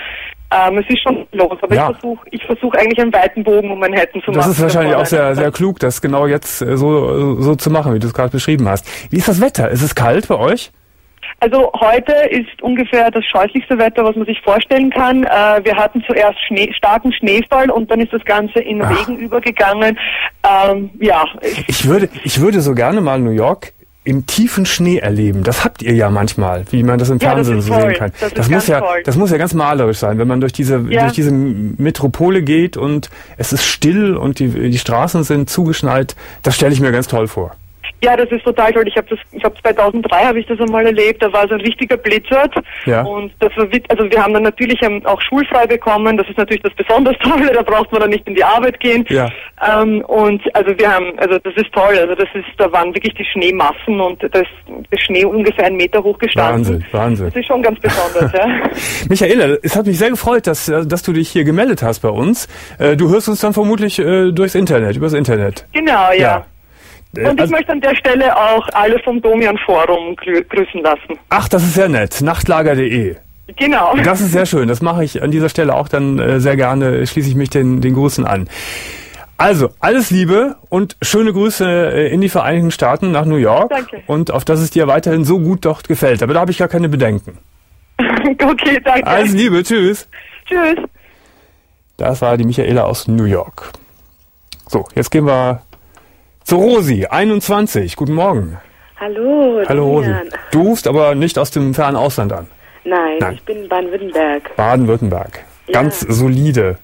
Ähm, es ist schon los, aber ja. ich versuche ich versuch eigentlich einen weiten Bogen um Manhattan zu machen. Das ist wahrscheinlich auch sehr, sehr klug, das genau jetzt so, so zu machen, wie du es gerade beschrieben hast. Wie ist das Wetter? Ist es kalt bei euch? Also heute ist ungefähr das scheußlichste Wetter, was man sich vorstellen kann. Äh, wir hatten zuerst Schnee, starken Schneefall und dann ist das Ganze in Ach. Regen übergegangen. Ähm, ja. Ich würde, ich würde so gerne mal New York im tiefen Schnee erleben. Das habt ihr ja manchmal, wie man das im Fernsehen ja, das so sehen kann. Das, das muss ja, toll. das muss ja ganz malerisch sein, wenn man durch diese, ja. durch diese Metropole geht und es ist still und die, die Straßen sind zugeschneit. Das stelle ich mir ganz toll vor. Ja, das ist total toll. Ich habe das, ich habe zweitausenddrei habe ich das einmal erlebt. Da war so ein richtiger Blizzard. Ja. Und das war, also wir haben dann natürlich auch schulfrei bekommen. Das ist natürlich das besonders Tolle. Da braucht man dann nicht in die Arbeit gehen. Ja. Ähm, und also wir haben, also das ist toll. Also das ist, da waren wirklich die Schneemassen und das, der Schnee ungefähr einen Meter hoch gestanden. Wahnsinn, Wahnsinn. Das ist schon ganz besonders. Ja. Michaela, es hat mich sehr gefreut, dass, dass du dich hier gemeldet hast bei uns. Du hörst uns dann vermutlich äh, durchs Internet, übers Internet. Genau, ja. ja. Und ich also, möchte an der Stelle auch alle vom Domian Forum grüßen lassen. Ach, das ist sehr nett. Nachtlager punkt de. Genau. Das ist sehr schön. Das mache ich an dieser Stelle auch dann äh, sehr gerne. Schließe ich mich den, den Grüßen an. Also, alles Liebe und schöne Grüße äh, in die Vereinigten Staaten nach New York. Danke. Und auf dass es dir weiterhin so gut dort gefällt. Aber da habe ich gar keine Bedenken. Okay, danke. Alles Liebe. Tschüss. Tschüss. Das war die Michaela aus New York. So, jetzt gehen wir zu Rosi, einundzwanzig. Guten Morgen. Hallo. Hallo Rosi. Du rufst aber nicht aus dem fernen Ausland an. Nein, Nein. ich bin in Baden-Württemberg. Baden-Württemberg. Ja. Ganz solide.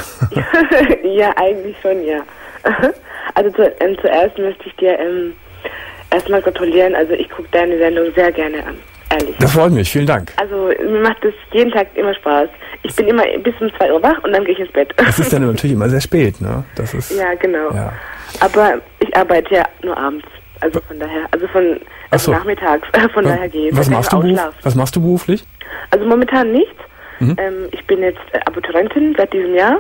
Ja, eigentlich schon, ja. Also zu, ähm, zuerst möchte ich dir ähm, erstmal gratulieren. Also ich gucke deine Sendung sehr gerne an. Ehrlich. Das freut mich, vielen Dank. Also mir macht das jeden Tag immer Spaß. Ich bin immer bis um zwei Uhr wach und dann gehe ich ins Bett. Das ist dann natürlich immer sehr spät, ne? Das ist, ja, genau. Ja. Aber ich arbeite ja nur abends. Also von daher, also von also so. nachmittags, von was, daher geht es. Was machst du beruf, Was machst du beruflich? Also momentan nichts. Mhm. Ähm, ich bin jetzt Abiturientin seit diesem Jahr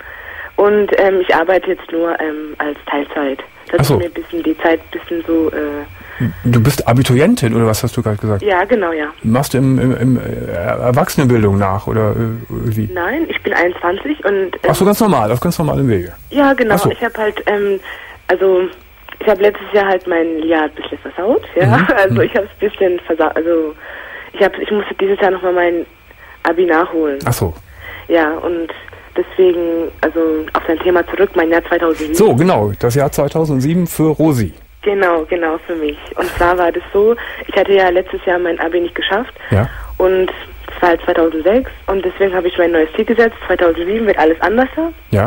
und ähm, ich arbeite jetzt nur ähm, als Teilzeit. Dass so. ich mir ein bisschen die Zeit ein bisschen so... Äh, du bist Abiturientin oder was hast du gerade gesagt? Ja, genau, ja. Machst du im, im, im Erwachsenenbildung nach oder wie? Nein, ich bin einundzwanzig und... Ähm, Ach so, ganz normal, auf ganz normalem Wege. Ja, genau. So. Ich habe halt, ähm, also... Ich habe letztes Jahr halt mein Jahr ein bisschen versaut, ja. Mhm. Also ich habe es ein bisschen versaut, also ich habe, ich musste dieses Jahr nochmal mein Abi nachholen. Ach so. Ja, und deswegen, also auf dein Thema zurück, mein Jahr zweitausendsieben. So, genau, das Jahr zweitausendsieben für Rosi. Genau, genau, für mich. Und zwar war das so, ich hatte ja letztes Jahr mein Abi nicht geschafft. Ja. Und das war halt zweitausendsechs und deswegen habe ich mein neues Ziel gesetzt, zweitausendsieben wird alles anders. Ja.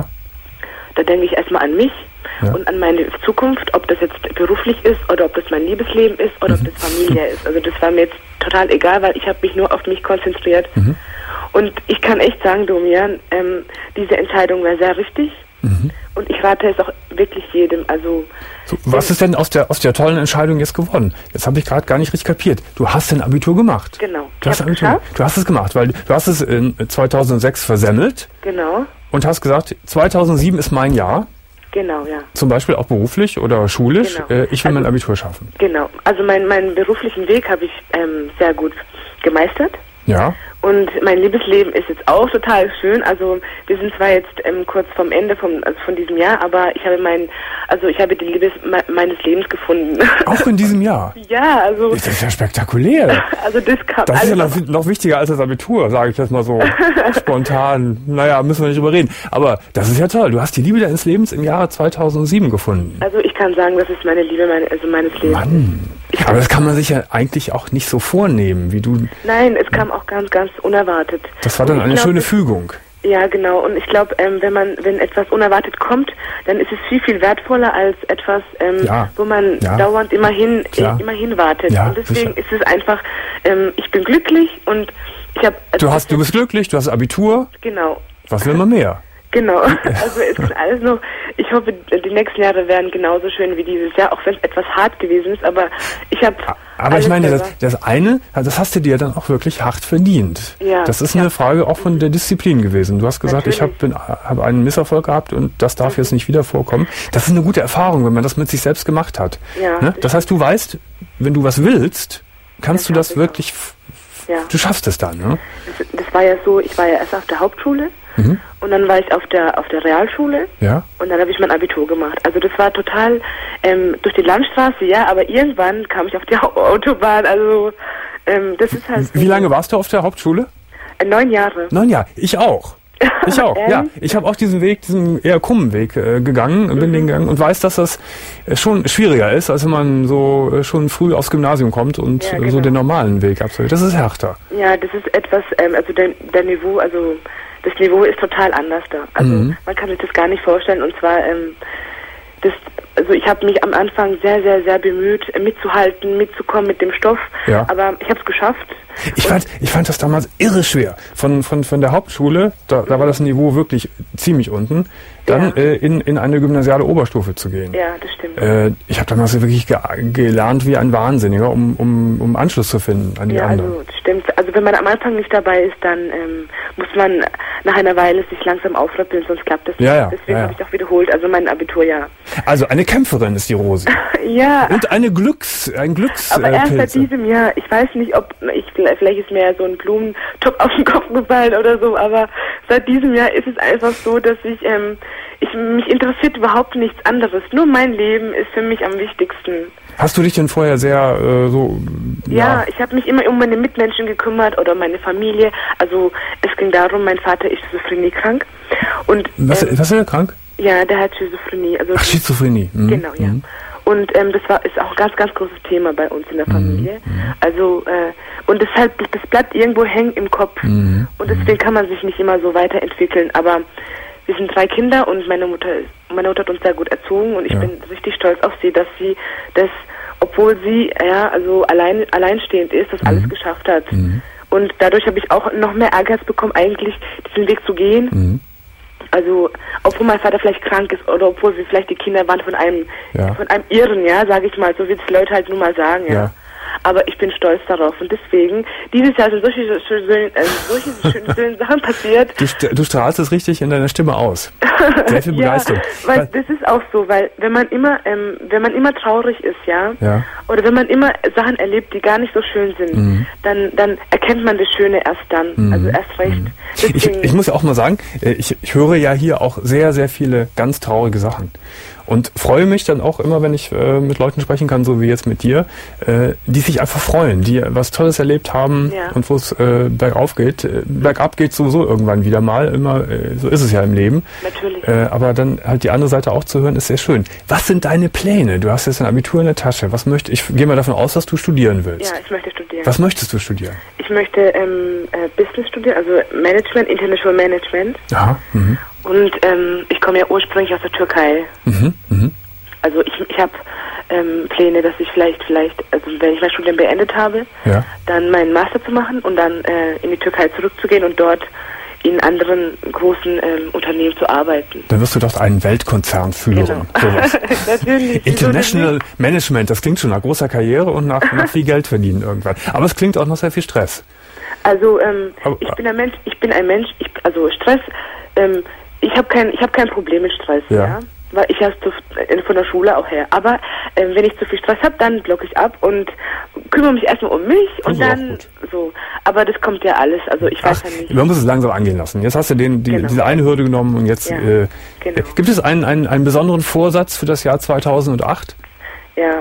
Da denke ich erstmal an mich. Ja. Und an meine Zukunft, ob das jetzt beruflich ist oder ob das mein Liebesleben ist oder mhm. ob das Familie ist. Also das war mir jetzt total egal, weil ich habe mich nur auf mich konzentriert. Mhm. Und ich kann echt sagen, Domian, ähm, diese Entscheidung war sehr richtig. Mhm. Und ich rate es auch wirklich jedem. Also so, was ist denn aus der aus der tollen Entscheidung jetzt geworden? Jetzt habe ich gerade gar nicht richtig kapiert. Du hast ein Abitur gemacht. Genau. Du hast, Abitur, du hast es gemacht, weil du hast es in zweitausendsechs versemmelt. Genau. Und hast gesagt, zweitausendsieben ist mein Jahr. Genau, ja. Zum Beispiel auch beruflich oder schulisch. Genau. Äh, ich will also, mein Abitur schaffen. Genau. Also mein, meinen beruflichen Weg habe ich ähm, sehr gut gemeistert. Ja. Und mein Liebesleben ist jetzt auch total schön. Also wir sind zwar jetzt ähm, kurz vom Ende vom, also von diesem Jahr, aber ich habe mein, also ich habe die Liebe me meines Lebens gefunden. Auch in diesem Jahr? Ja, also. Das ist ja spektakulär. Also das kann. Das ist ja noch, noch wichtiger als das Abitur, sage ich jetzt mal so spontan. Naja, müssen wir nicht drüber reden. Aber das ist ja toll. Du hast die Liebe deines Lebens im Jahre zweitausendsieben gefunden. Also ich kann sagen, das ist meine Liebe, meine, also meines Lebens. Mann. Aber das kann man sich ja eigentlich auch nicht so vornehmen, wie du... Nein, es kam auch ganz, ganz unerwartet. Das war dann eine glaub, schöne Fügung. Ja, genau. Und ich glaube, ähm, wenn man, wenn etwas unerwartet kommt, dann ist es viel, viel wertvoller als etwas, ähm, ja. wo man ja. dauernd immer hin, ja. immer hinwartet. Ja, und deswegen sicher. ist es einfach, ähm, ich bin glücklich und ich habe... Also du hast, du bist glücklich, du hast Abitur. Genau. Was will man mehr? Genau, also es ist alles noch, ich hoffe, die nächsten Jahre werden genauso schön wie dieses Jahr, auch wenn es etwas hart gewesen ist, aber ich habe... Aber ich meine, das, das eine, das hast du dir dann auch wirklich hart verdient. Ja, das ist ja. eine Frage auch von der Disziplin gewesen. Du hast gesagt, Natürlich. ich habe hab einen Misserfolg gehabt und das darf jetzt nicht wieder vorkommen. Das ist eine gute Erfahrung, wenn man das mit sich selbst gemacht hat. Ja, ne? Das heißt, du weißt, wenn du was willst, kannst du das wirklich Ja. Du schaffst es dann, ne? Das, das war ja so, ich war ja erst auf der Hauptschule mhm. und dann war ich auf der auf der Realschule ja. und dann habe ich mein Abitur gemacht. Also das war total ähm, durch die Landstraße, ja, aber irgendwann kam ich auf die Autobahn, also ähm, das ist halt... Wie so lange warst du auf der Hauptschule? Äh, neun Jahre. Neun Jahre, ich auch. Ich auch, ja. Ich habe auch diesen Weg, diesen eher krummen Weg äh, gegangen, bin mhm. den gegangen und weiß, dass das äh, schon schwieriger ist, als wenn man so äh, schon früh aufs Gymnasium kommt und ja, genau. so den normalen Weg absolviert. Das ist härter. Ja, das ist etwas, ähm, also der, der Niveau, also das Niveau ist total anders da. Also mhm. man kann sich das gar nicht vorstellen und zwar, ähm, das, also ich habe mich am Anfang sehr, sehr, sehr bemüht, mitzuhalten, mitzukommen mit dem Stoff, ja. aber ich habe es geschafft. Ich fand, ich fand das damals irre schwer. Von, von, von der Hauptschule, da, da war das Niveau wirklich ziemlich unten, dann ja. äh, in, in eine gymnasiale Oberstufe zu gehen. Ja, das stimmt. Äh, ich habe damals wirklich ge gelernt wie ein Wahnsinniger, um, um, um Anschluss zu finden an die ja, anderen. Ja, also das stimmt. Also wenn man am Anfang nicht dabei ist, dann ähm, muss man nach einer Weile sich langsam aufrappeln, sonst klappt das nicht. Ja, ja, Deswegen ja, ja. habe ich auch wiederholt, also mein Abiturjahr. Also eine Kämpferin ist die Rosi. Ja. Und eine Glücks, ein Glücks. Aber erst äh, seit diesem Jahr, ich weiß nicht, ob ich vielleicht ist mir ja so ein Blumentopf auf den Kopf gefallen oder so, aber seit diesem Jahr ist es einfach so, dass ich, ähm, ich mich interessiert überhaupt nichts anderes. Nur mein Leben ist für mich am wichtigsten. Hast du dich denn vorher sehr äh, so... Ja, ja ich habe mich immer um meine Mitmenschen gekümmert oder meine Familie. Also es ging darum, mein Vater ist schizophreniekrank. Und, was, ähm, was ist er krank? Ja, der hat Schizophrenie. Also Ach, Schizophrenie. Mhm. Genau, ja. Mhm. Und ähm, das war ist auch ein ganz, ganz großes Thema bei uns in der Familie. Mhm. Also äh, und deshalb, das bleibt irgendwo hängen im Kopf. Mhm. Und deswegen kann man sich nicht immer so weiterentwickeln. Aber wir sind drei Kinder und meine Mutter meine Mutter hat uns sehr gut erzogen und ich ja. bin richtig stolz auf sie, dass sie das, obwohl sie ja also allein alleinstehend ist, das mhm. alles geschafft hat. Mhm. Und dadurch habe ich auch noch mehr Ehrgeiz bekommen, eigentlich diesen Weg zu gehen. Mhm. Also, obwohl mein Vater vielleicht krank ist oder obwohl wir vielleicht die Kinder waren von einem ja. von einem Irren, ja, sage ich mal, so wie es Leute halt nun mal sagen, ja. ja. Aber ich bin stolz darauf und deswegen, dieses Jahr sind solche schönen, äh, solche schönen, schönen Sachen passiert. Du, du strahlst es richtig in deiner Stimme aus. Sehr viel Begeisterung. Ja, weil das ist auch so, weil wenn man immer, ähm, wenn man immer traurig ist, ja, ja, oder wenn man immer Sachen erlebt, die gar nicht so schön sind, mhm. dann, dann erkennt man das Schöne erst dann, mhm. also erst recht. Mhm. Ich, ich muss ja auch mal sagen, ich, ich höre ja hier auch sehr, sehr viele ganz traurige Sachen. Und freue mich dann auch immer, wenn ich äh, mit Leuten sprechen kann, so wie jetzt mit dir, äh, die sich einfach freuen, die was Tolles erlebt haben ja. und wo es äh, bergauf geht. Äh, bergab geht sowieso irgendwann wieder mal, immer äh, so ist es ja im Leben. Natürlich. Äh, aber dann halt die andere Seite auch zu hören, ist sehr schön. Was sind deine Pläne? Du hast jetzt ein Abitur in der Tasche. Was möchte ich? Gehe mal davon aus, dass du studieren willst. Ja, ich möchte studieren. Was möchtest du studieren? Ich möchte ähm, äh, Business studieren, also Management, International Management. Aha. Mhm. Und ähm, ich komme ja ursprünglich aus der Türkei. Mhm. Mhm. Also ich, ich habe ähm, Pläne, dass ich vielleicht, vielleicht, also wenn ich mein Studium beendet habe, ja. dann meinen Master zu machen und dann äh, in die Türkei zurückzugehen und dort in anderen großen ähm, Unternehmen zu arbeiten. Dann wirst du doch einen Weltkonzern führen. Genau. Sowas. Natürlich. International Management, das klingt schon nach großer Karriere und nach, nach viel Geld verdienen irgendwann. Aber es klingt auch noch sehr viel Stress. Also ähm, Aber, ich bin ein Mensch, ich bin ein Mensch, ich, also Stress, ähm, ich habe kein, ich habe kein Problem mit Stress, ja, ja? Weil ich ja von der Schule auch her. Aber ähm, wenn ich zu viel Stress habe, dann blocke ich ab und kümmere mich erstmal um mich und dann so. Aber das kommt ja alles. Also ich weiß Ach, ja nicht. Man muss es langsam angehen lassen. Jetzt hast du den, die, genau. diese eine Hürde genommen und jetzt ja, äh, genau. gibt es einen, einen, einen besonderen Vorsatz für das Jahr zweitausendacht? Ja,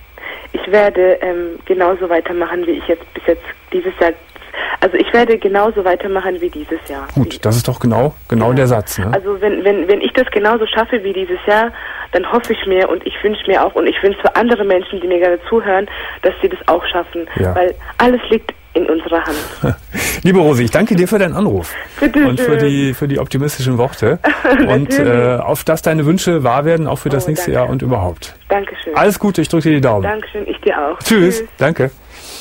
ich werde ähm, genauso weitermachen, wie ich jetzt bis jetzt dieses Jahr. Also ich werde genauso weitermachen wie dieses Jahr. Gut, das ist doch genau, genau, genau. der Satz. Ne? Also wenn, wenn, wenn ich das genauso schaffe wie dieses Jahr, dann hoffe ich mir und ich wünsche mir auch und ich wünsche für andere Menschen, die mir gerade zuhören, dass sie das auch schaffen. Ja. Weil alles liegt in unserer Hand. Liebe Rosi, ich danke dir für deinen Anruf. Bitte und für die, für die optimistischen Worte. Und äh, auf dass deine Wünsche wahr werden, auch für das oh, nächste danke. Jahr und überhaupt. Dankeschön. Alles Gute, ich drücke dir die Daumen. Dankeschön, ich dir auch. Tschüss, Tschüss. Danke.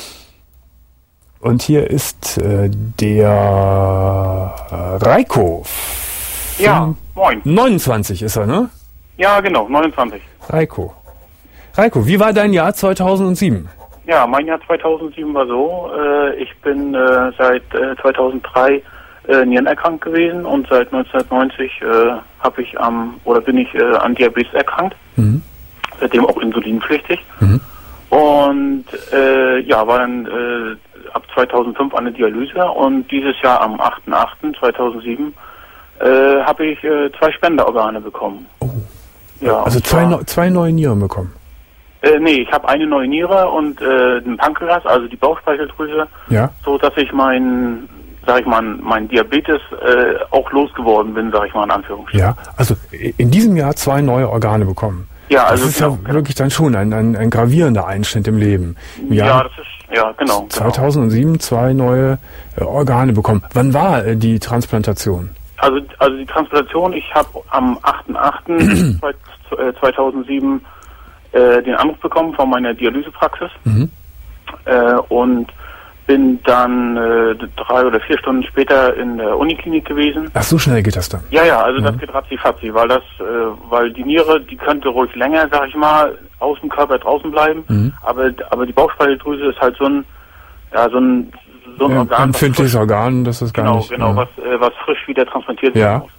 Und hier ist äh, der äh, Reiko. Ja, moin. neunundzwanzig ist er, ne? Ja, genau, neunundzwanzig. Reiko. Reiko, wie war dein Jahr zweitausendsieben? Ja, mein Jahr zweitausendsieben war so, äh, ich bin äh, seit äh, zweitausenddrei äh, nierenerkrankt gewesen und seit neunzehnhundertneunzig äh, habe ich am oder bin ich äh, an Diabetes erkrankt, mhm. seitdem auch insulinpflichtig. Mhm. Und äh, ja, war dann äh, ab zweitausendfünf an der Dialyse und dieses Jahr am achter achter zweitausendsieben äh, habe ich äh, zwei Spenderorgane bekommen. Oh. Ja, also zwei, zwar, zwei neue Nieren bekommen? Äh, nee, ich habe eine neue Niere und äh, ein Pankreas, also die Bauchspeicheldrüse, ja. so dass ich mein, sag ich mal, mein Diabetes äh, auch losgeworden bin, sag ich mal in Anführungsstrichen. Ja, also in diesem Jahr zwei neue Organe bekommen. Ja, also das ist genau, ja genau. wirklich dann schon ein, ein, ein gravierender Einschnitt im Leben. Ja, ja, das ist, ja, genau. zweitausendsieben genau. zwei neue äh, Organe bekommen. Wann war äh, die Transplantation? Also, also die Transplantation, ich habe am achter achter zweitausendsieben äh, den Anruf bekommen von meiner Dialysepraxis mhm. äh, und bin dann äh, drei oder vier Stunden später in der Uniklinik gewesen. Ach, so schnell geht das dann? Ja, ja, also mhm. das geht ratzi-fatzi, weil das, äh, weil die Niere, die könnte ruhig länger, sag ich mal, aus dem Körper draußen bleiben, mhm. aber aber die Bauchspeicheldrüse ist halt so ein, ja, so ein so ein ja, Organ, ein empfindliches Organ, das ist gar genau, nicht... Genau, genau, ja. was, äh, was frisch wieder transplantiert ja. werden muss.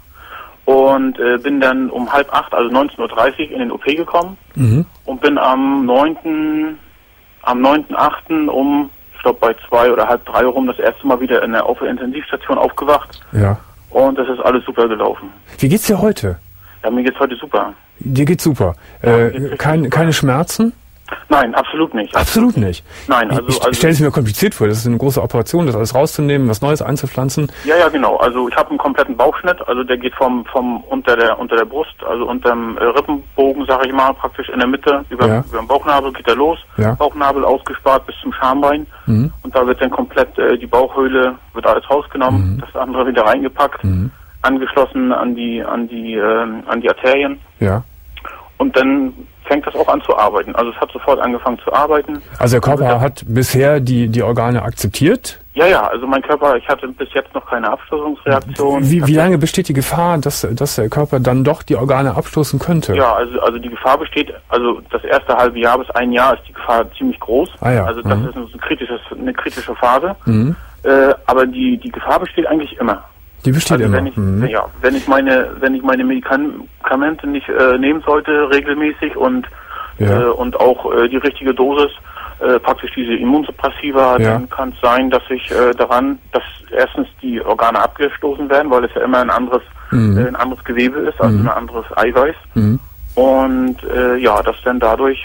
Und äh, bin dann um halb acht, also neunzehn Uhr dreißig in den O P gekommen mhm. und bin am neunten am neunten achter um, ich glaube bei zwei oder halb drei rum das erste Mal wieder in der auf der Intensivstation aufgewacht. Ja. Und das ist alles super gelaufen. Wie geht's dir heute? Ja, mir geht's heute super. Dir geht's super. Ja, äh, geht's kein, super. Keine Schmerzen? Nein, absolut nicht. Absolut nicht? Nein, also... Ich, ich also, stelle es mir kompliziert vor, das ist eine große Operation, das alles rauszunehmen, was Neues einzupflanzen. Ja, ja, genau. Also ich habe einen kompletten Bauchschnitt, also der geht vom vom unter der unter der Brust, also unterm äh, Rippenbogen, sage ich mal, praktisch in der Mitte, über, ja. über den Bauchnabel geht er los, ja. Bauchnabel ausgespart bis zum Schambein mhm. und da wird dann komplett äh, die Bauchhöhle, wird alles rausgenommen, mhm. das andere wieder reingepackt, mhm. angeschlossen an die an die äh, an die Arterien. Ja. Und dann fängt das auch an zu arbeiten. Also es hat sofort angefangen zu arbeiten. Also der Körper also, hat bisher die die Organe akzeptiert? Ja, ja, also mein Körper, ich hatte bis jetzt noch keine Abstoßungsreaktion. Wie, wie lange besteht die Gefahr, dass, dass der Körper dann doch die Organe abstoßen könnte? Ja, also also die Gefahr besteht, also das erste halbe Jahr bis ein Jahr ist die Gefahr ziemlich groß. Ah, ja. Also das mhm. ist ein kritisches, eine kritische Phase. Mhm. Äh, aber die die Gefahr besteht eigentlich immer. Die besteht also immer. Wenn ich, mhm. ja, wenn ich meine wenn ich meine Medikamente nicht äh, nehmen sollte regelmäßig und ja. äh, und auch äh, die richtige Dosis, äh, praktisch diese Immunsuppressiva, ja. dann kann es sein, dass ich äh, daran, dass erstens die Organe abgestoßen werden, weil es ja immer ein anderes mhm. äh, ein anderes Gewebe ist, also mhm. ein anderes Eiweiß. Mhm. Und äh, ja, dass dann dadurch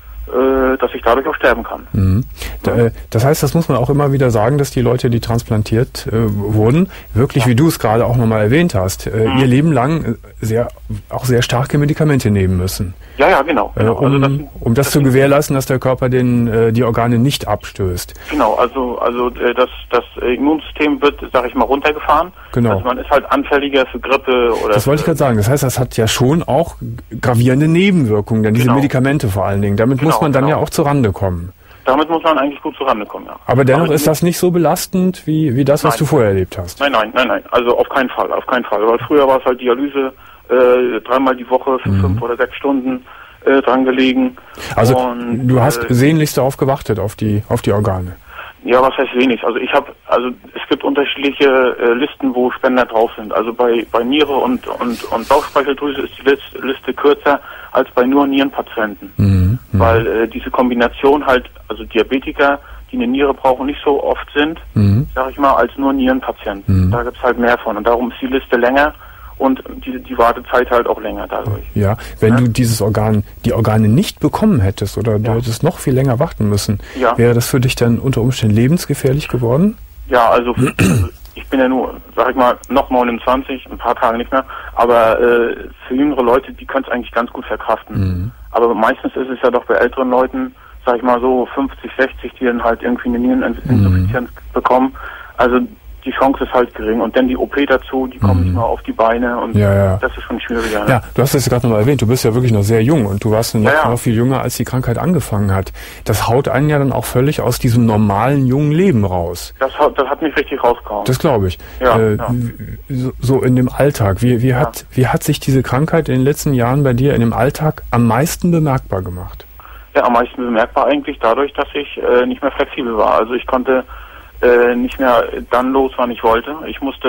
äh, dass ich dadurch auch sterben kann. Mhm. Da, äh, das heißt, das muss man auch immer wieder sagen, dass die Leute, die transplantiert äh, wurden, wirklich, ja. wie du es gerade auch nochmal erwähnt hast, äh, mhm. ihr Leben lang sehr auch sehr starke Medikamente nehmen müssen. Ja, ja, genau. genau. Äh, um, also das, um das, das zu gewährleisten, dass der Körper den äh, die Organe nicht abstößt. Genau, also also äh, das das Immunsystem wird, sag ich mal, runtergefahren. Genau. Also man ist halt anfälliger für Grippe oder. Das wollte ich gerade sagen. Das heißt, das hat ja schon auch gravierende Nebenwirkungen, denn diese genau. Medikamente vor allen Dingen. Damit genau, muss man dann genau. ja auch zurande kommen. Damit muss man eigentlich gut zurande kommen, ja. Aber dennoch Aber ist das nicht so belastend wie wie das, was nein. du vorher erlebt hast. Nein, nein, nein, nein. Also auf keinen Fall, auf keinen Fall. Weil früher war es halt Dialyse äh, dreimal die Woche für mhm. fünf oder sechs Stunden äh, dran gelegen. Also und, du hast äh, sehnlichst darauf gewartet auf die auf die Organe. Ja, was heißt wenig? Also ich habe, also es gibt unterschiedliche äh, Listen, wo Spender drauf sind. Also bei bei Niere und und und Bauchspeicheldrüse ist die Liste, Liste kürzer als bei nur Nierenpatienten, mhm. weil äh, diese Kombination halt, also Diabetiker, die eine Niere brauchen, nicht so oft sind, mhm. sag ich mal, als nur Nierenpatienten. Mhm. Da gibt's halt mehr von und darum ist die Liste länger. Und die, die Wartezeit halt auch länger dadurch. Ja, wenn ja? du dieses Organ, die Organe nicht bekommen hättest oder du ja. hättest noch viel länger warten müssen, ja. wäre das für dich dann unter Umständen lebensgefährlich geworden? Ja, also ich bin ja nur, sag ich mal, noch neunundzwanzig, ein paar Tage nicht mehr, aber äh, für jüngere Leute, die können es eigentlich ganz gut verkraften. Mhm. Aber meistens ist es ja doch bei älteren Leuten, sag ich mal so fünfzig, sechzig, die dann halt irgendwie eine Niereninsuffizienz mhm. bekommen. Also die Chance ist halt gering. Und dann die O P dazu, die kommen mhm. nicht mehr auf die Beine und ja, ja. das ist schon schwieriger. Ne? Ja, du hast es gerade nochmal erwähnt, du bist ja wirklich noch sehr jung und du warst noch, ja, ja. noch viel jünger, als die Krankheit angefangen hat. Das haut einen ja dann auch völlig aus diesem normalen jungen Leben raus. Das, das hat mich richtig rausgehauen. Das glaube ich. Ja, äh, ja. So, so in dem Alltag. Wie, wie, ja. hat, wie hat sich diese Krankheit in den letzten Jahren bei dir in dem Alltag am meisten bemerkbar gemacht? Ja, am meisten bemerkbar eigentlich dadurch, dass ich äh, nicht mehr flexibel war. Also ich konnte äh, nicht mehr dann los, wann ich wollte. Ich musste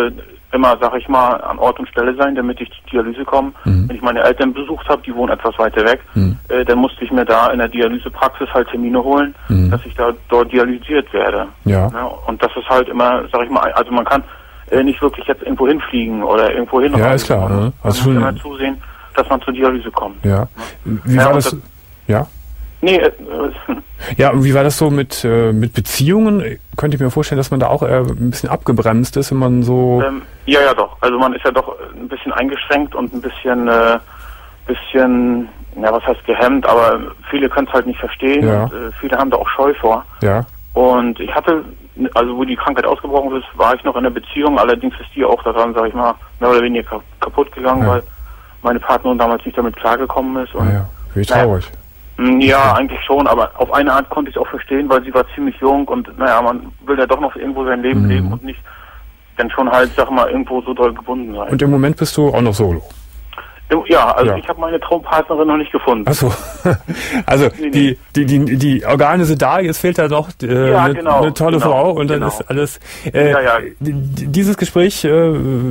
immer, sag ich mal, an Ort und Stelle sein, damit ich zur Dialyse komme. Mhm. Wenn ich meine Eltern besucht habe, die wohnen etwas weiter weg, mhm. äh, dann musste ich mir da in der Dialysepraxis halt Termine holen, mhm. dass ich da dort dialysiert werde. Ja. ja. Und das ist halt immer, sag ich mal, also man kann äh, nicht wirklich jetzt irgendwo hinfliegen oder irgendwo hin. Ja, ist klar. Ne? Also man muss immer zusehen, dass man zur Dialyse kommt. Ja. Wie ja, war das? das? Ja. Nee, äh, ja, und wie war das so mit, äh, mit Beziehungen? Könnte ich mir vorstellen, dass man da auch äh, ein bisschen abgebremst ist, wenn man so... Ähm, ja, ja, doch. Also man ist ja doch ein bisschen eingeschränkt und ein bisschen, äh, bisschen, ja, was heißt gehemmt, aber viele können es halt nicht verstehen ja. und äh, viele haben da auch Scheu vor. Ja. Und ich hatte, also wo die Krankheit ausgebrochen ist, war ich noch in einer Beziehung, allerdings ist die auch daran, sag ich mal, mehr oder weniger kaputt gegangen, ja. weil meine Partnerin damals nicht damit klargekommen ist. Und, ah ja, wie traurig. Naja, ja, eigentlich schon, aber auf eine Art konnte ich es auch verstehen, weil sie war ziemlich jung und naja, man will ja doch noch irgendwo sein Leben mhm. leben und nicht dann schon halt, sag mal, irgendwo so doll gebunden sein. Und im Moment bist du auch noch solo? Ja, also ja. ich habe meine Traumpartnerin noch nicht gefunden. Ach so. Also nee, nee. Die, die, die, die Organe sind da, jetzt fehlt da noch äh, ja, eine, genau, eine tolle genau, Frau und dann genau. ist alles... Äh, ja, ja. Dieses Gespräch äh,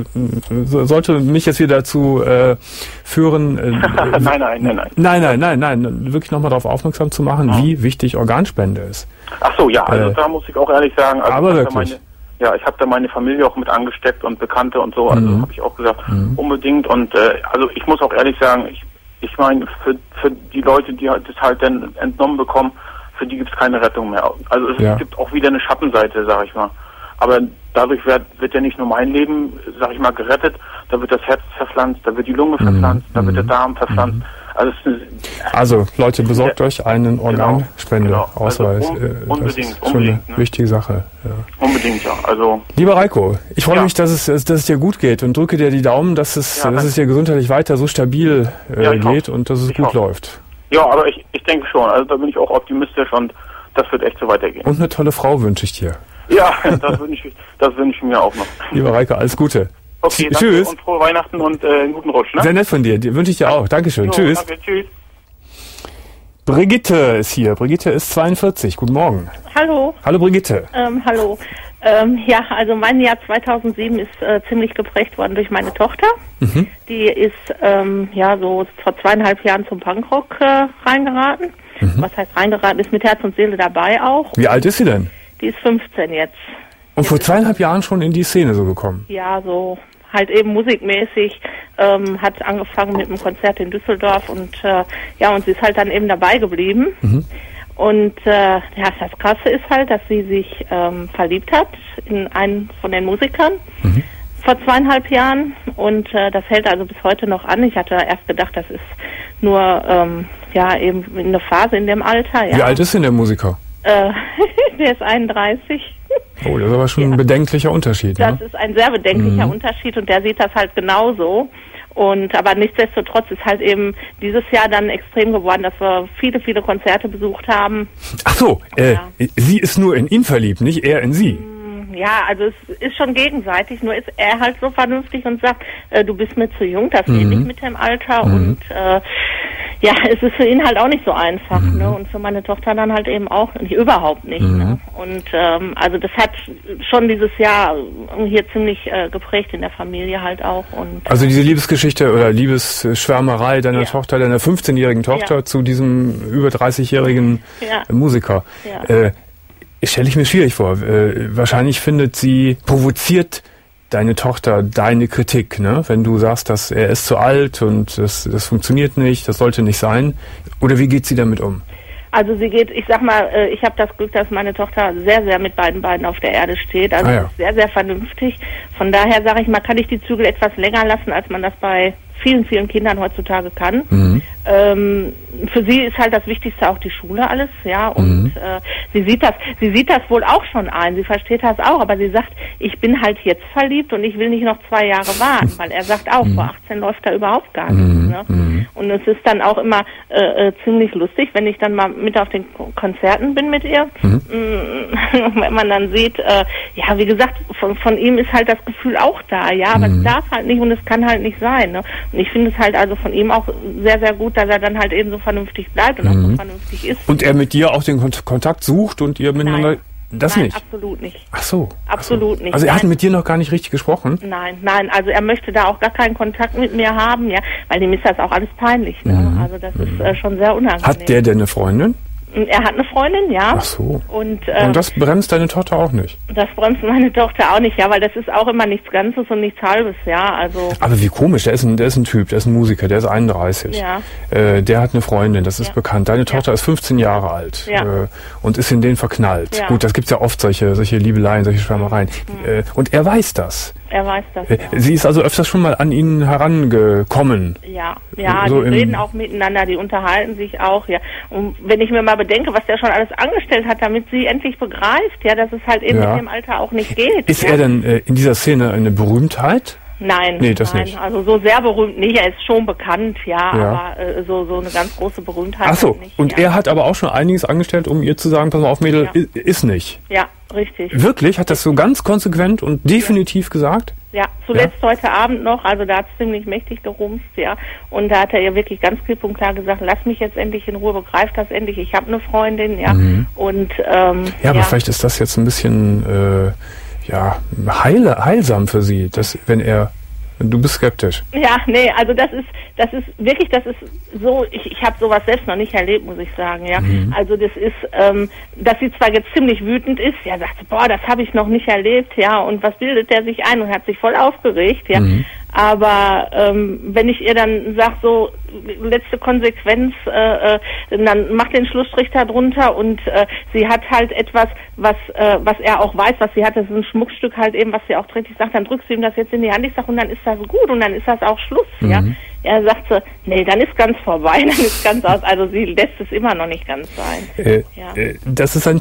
sollte mich jetzt wieder dazu äh, führen... Äh, nein, nein, nein, nein. Nein, nein, nein, nein. Wirklich nochmal darauf aufmerksam zu machen, mhm. wie wichtig Organspende ist. Ach so, ja, also äh, da muss ich auch ehrlich sagen... Also aber wirklich... Ja, ich habe da meine Familie auch mit angesteckt und Bekannte und so, also mhm. habe ich auch gesagt, mhm. unbedingt. Und äh, also ich muss auch ehrlich sagen, ich ich meine, für für die Leute, die halt das halt dann entnommen bekommen, für die gibt es keine Rettung mehr. Also es ja. gibt auch wieder eine Schattenseite, sag ich mal. Aber dadurch wird, wird ja nicht nur mein Leben, sag ich mal, gerettet, da wird das Herz verpflanzt, da wird die Lunge verpflanzt, mhm. da wird der Darm verpflanzt. Mhm. Also, also Leute, besorgt ja, euch einen Organspendeausweis. Genau, genau. Also un, unbedingt, das ist schon unbedingt, eine ne? wichtige Sache. Ja. Unbedingt, ja. Also, lieber Reiko, ich freue ja. mich, dass es, dass es dir gut geht und drücke dir die Daumen, dass es, ja, dass es dir gesundheitlich weiter so stabil äh, ja, geht hoffe. und dass es ich gut hoffe. läuft. Ja, aber ich, ich denke schon. Also da bin ich auch optimistisch und das wird echt so weitergehen. Und eine tolle Frau wünsche ich dir. Ja, das wünsche ich, das wünsche ich mir auch noch. Lieber Reiko, alles Gute. Okay, danke tschüss. Und frohe Weihnachten und äh, einen guten Rutsch. Ne? Sehr nett von dir, die wünsche ich dir auch. Dankeschön. Jo, tschüss. Danke, tschüss. Brigitte ist hier. Brigitte ist zweiundvierzig. Guten Morgen. Hallo. Hallo Brigitte. Ähm, hallo. Ähm, ja, also mein Jahr zweitausendsieben ist äh, ziemlich geprägt worden durch meine Tochter. Mhm. Die ist ähm, ja so vor zweieinhalb Jahren zum Punkrock äh, reingeraten. Mhm. Was heißt reingeraten? Ist mit Herz und Seele dabei auch. Wie alt ist sie denn? Die ist fünfzehn jetzt. Und jetzt vor zweieinhalb Jahren schon in die Szene so gekommen? Ja, so halt eben musikmäßig, ähm, hat angefangen mit einem Konzert in Düsseldorf und äh, ja, und sie ist halt dann eben dabei geblieben. Mhm. Und äh, ja, das Krasse ist halt, dass sie sich ähm, verliebt hat in einen von den Musikern mhm. vor zweieinhalb Jahren und äh, das hält also bis heute noch an. Ich hatte erst gedacht, das ist nur ähm, ja eben eine Phase in dem Alter. Ja. Wie alt ist denn der Musiker? Äh, der ist einunddreißig. Oh, das ist aber schon ja. ein bedenklicher Unterschied. Das ne? ist ein sehr bedenklicher mhm. Unterschied und der sieht das halt genauso. Und aber nichtsdestotrotz ist halt eben dieses Jahr dann extrem geworden, dass wir viele, viele Konzerte besucht haben. Ach so, äh, ja. sie ist nur in ihn verliebt, nicht er in sie. Ja, also es ist schon gegenseitig, nur ist er halt so vernünftig und sagt, äh, du bist mir zu jung, das geht mhm. nicht mit dem Alter mhm. und äh, ja, es ist für ihn halt auch nicht so einfach, mhm. ne? Und für meine Tochter dann halt eben auch nicht, überhaupt nicht. Mhm. Ne? Und ähm, also das hat schon dieses Jahr hier ziemlich äh, geprägt in der Familie halt auch. Und also diese Liebesgeschichte oder Liebesschwärmerei deiner ja. Tochter, deiner fünfzehnjährigen Tochter ja. zu diesem über dreißigjährigen ja. Musiker. Ja. Äh, stelle ich mir schwierig vor. Äh, wahrscheinlich findet sie, provoziert deine Tochter deine Kritik, ne? Wenn du sagst, dass er ist zu alt und das, das funktioniert nicht, das sollte nicht sein. Oder wie geht sie damit um? Also sie geht, ich sag mal, ich habe das Glück, dass meine Tochter sehr, sehr mit beiden Beinen auf der Erde steht. Also ah, ja. ist sehr, sehr vernünftig. Von daher sage ich mal, kann ich die Zügel etwas länger lassen, als man das bei vielen, vielen Kindern heutzutage kann. Mhm. Ähm, für sie ist halt das Wichtigste auch die Schule alles, ja, und mhm. äh, sie sieht das, sie sieht das wohl auch schon ein, sie versteht das auch, aber sie sagt, ich bin halt jetzt verliebt und ich will nicht noch zwei Jahre warten, weil er sagt auch, mhm. vor achtzehn läuft da überhaupt gar nichts, mhm. ne? Mhm. Und es ist dann auch immer äh, äh, ziemlich lustig, wenn ich dann mal mit auf den Konzerten bin mit ihr, mhm. wenn man dann sieht, äh, ja, wie gesagt, von, von ihm ist halt das Gefühl auch da, ja, aber mhm. es darf halt nicht und es kann halt nicht sein, ne? Und ich finde es halt also von ihm auch sehr, sehr gut, dass er dann halt eben so vernünftig bleibt und mhm. auch so vernünftig ist. Und er mit dir auch den Kont- Kontakt sucht und ihr miteinander... Nein. Das nein, nicht? absolut nicht. Ach so. Absolut ach so. nicht. Also er nein. hat mit dir noch gar nicht richtig gesprochen? Nein, nein, also er möchte da auch gar keinen Kontakt mit mir haben, ja, weil ihm ist das auch alles peinlich, ne? Mhm. Also das ist äh, schon sehr unangenehm. Hat der denn eine Freundin? Er hat eine Freundin, ja. Ach so. Und, ähm, und das bremst deine Tochter auch nicht? Das bremst meine Tochter auch nicht, ja, weil das ist auch immer nichts Ganzes und nichts Halbes, ja, also... Aber wie komisch, der ist ein, der ist ein Typ, der ist ein Musiker, der ist einunddreißig. Ja. Äh, der hat eine Freundin, das ist ja. bekannt. Deine Tochter ja. ist fünfzehn Jahre alt ja. äh, und ist in den verknallt. Ja. Gut, das gibt's ja oft, solche, solche Liebeleien, solche Schwärmereien. Mhm. Äh, und er weiß das. Er weiß das, äh, ja. Sie ist also öfters schon mal an ihn herangekommen. Ja, ja, so die reden auch miteinander, die unterhalten sich auch, ja. Und wenn ich mir mal bedenke, was der schon alles angestellt hat, damit sie endlich begreift, ja, dass es halt eben ja. mit dem Alter auch nicht geht. Ist ja. er denn äh, in dieser Szene eine Berühmtheit? Nein, nee, das nein, nicht. Also so sehr berühmt nicht, er ist schon bekannt, ja, ja. aber äh, so so eine ganz große Berühmtheit. Ach so, halt nicht, und ja. er hat aber auch schon einiges angestellt, um ihr zu sagen, pass mal auf, Mädel, ja. ist nicht. Ja, richtig. Wirklich? Hat das so ganz konsequent und definitiv ja. gesagt? Ja, zuletzt ja. heute Abend noch, also da hat es ziemlich mächtig gerumst, ja, und da hat er ihr wirklich ganz klipp und klar gesagt, lass mich jetzt endlich in Ruhe, begreif das endlich, ich habe eine Freundin, ja, mhm. und ähm, ja, aber ja. vielleicht ist das jetzt ein bisschen äh, ja heile, heilsam für sie, dass wenn er Du bist skeptisch. Ja, nee, also das ist, das ist wirklich, das ist so, ich, ich habe sowas selbst noch nicht erlebt, muss ich sagen, ja. Mhm. Also das ist, ähm, dass sie zwar jetzt ziemlich wütend ist, ja, sagt sie, boah, das habe ich noch nicht erlebt, ja, und was bildet der sich ein und hat sich voll aufgeregt, ja. Mhm. Aber ähm, wenn ich ihr dann sag, so letzte Konsequenz, äh, äh, dann macht den Schlussstrich da drunter und äh, sie hat halt etwas, was äh, was er auch weiß, was sie hat, das ist ein Schmuckstück halt eben, was sie auch trägt. Ich sag, dann drückst du ihm das jetzt in die Hand, ich sag, und dann ist das gut und dann ist das auch Schluss, mhm. ja. Er sagt so, nee, dann ist ganz vorbei, dann ist ganz aus. Also sie lässt es immer noch nicht ganz sein. Äh, ja. äh, das ist ein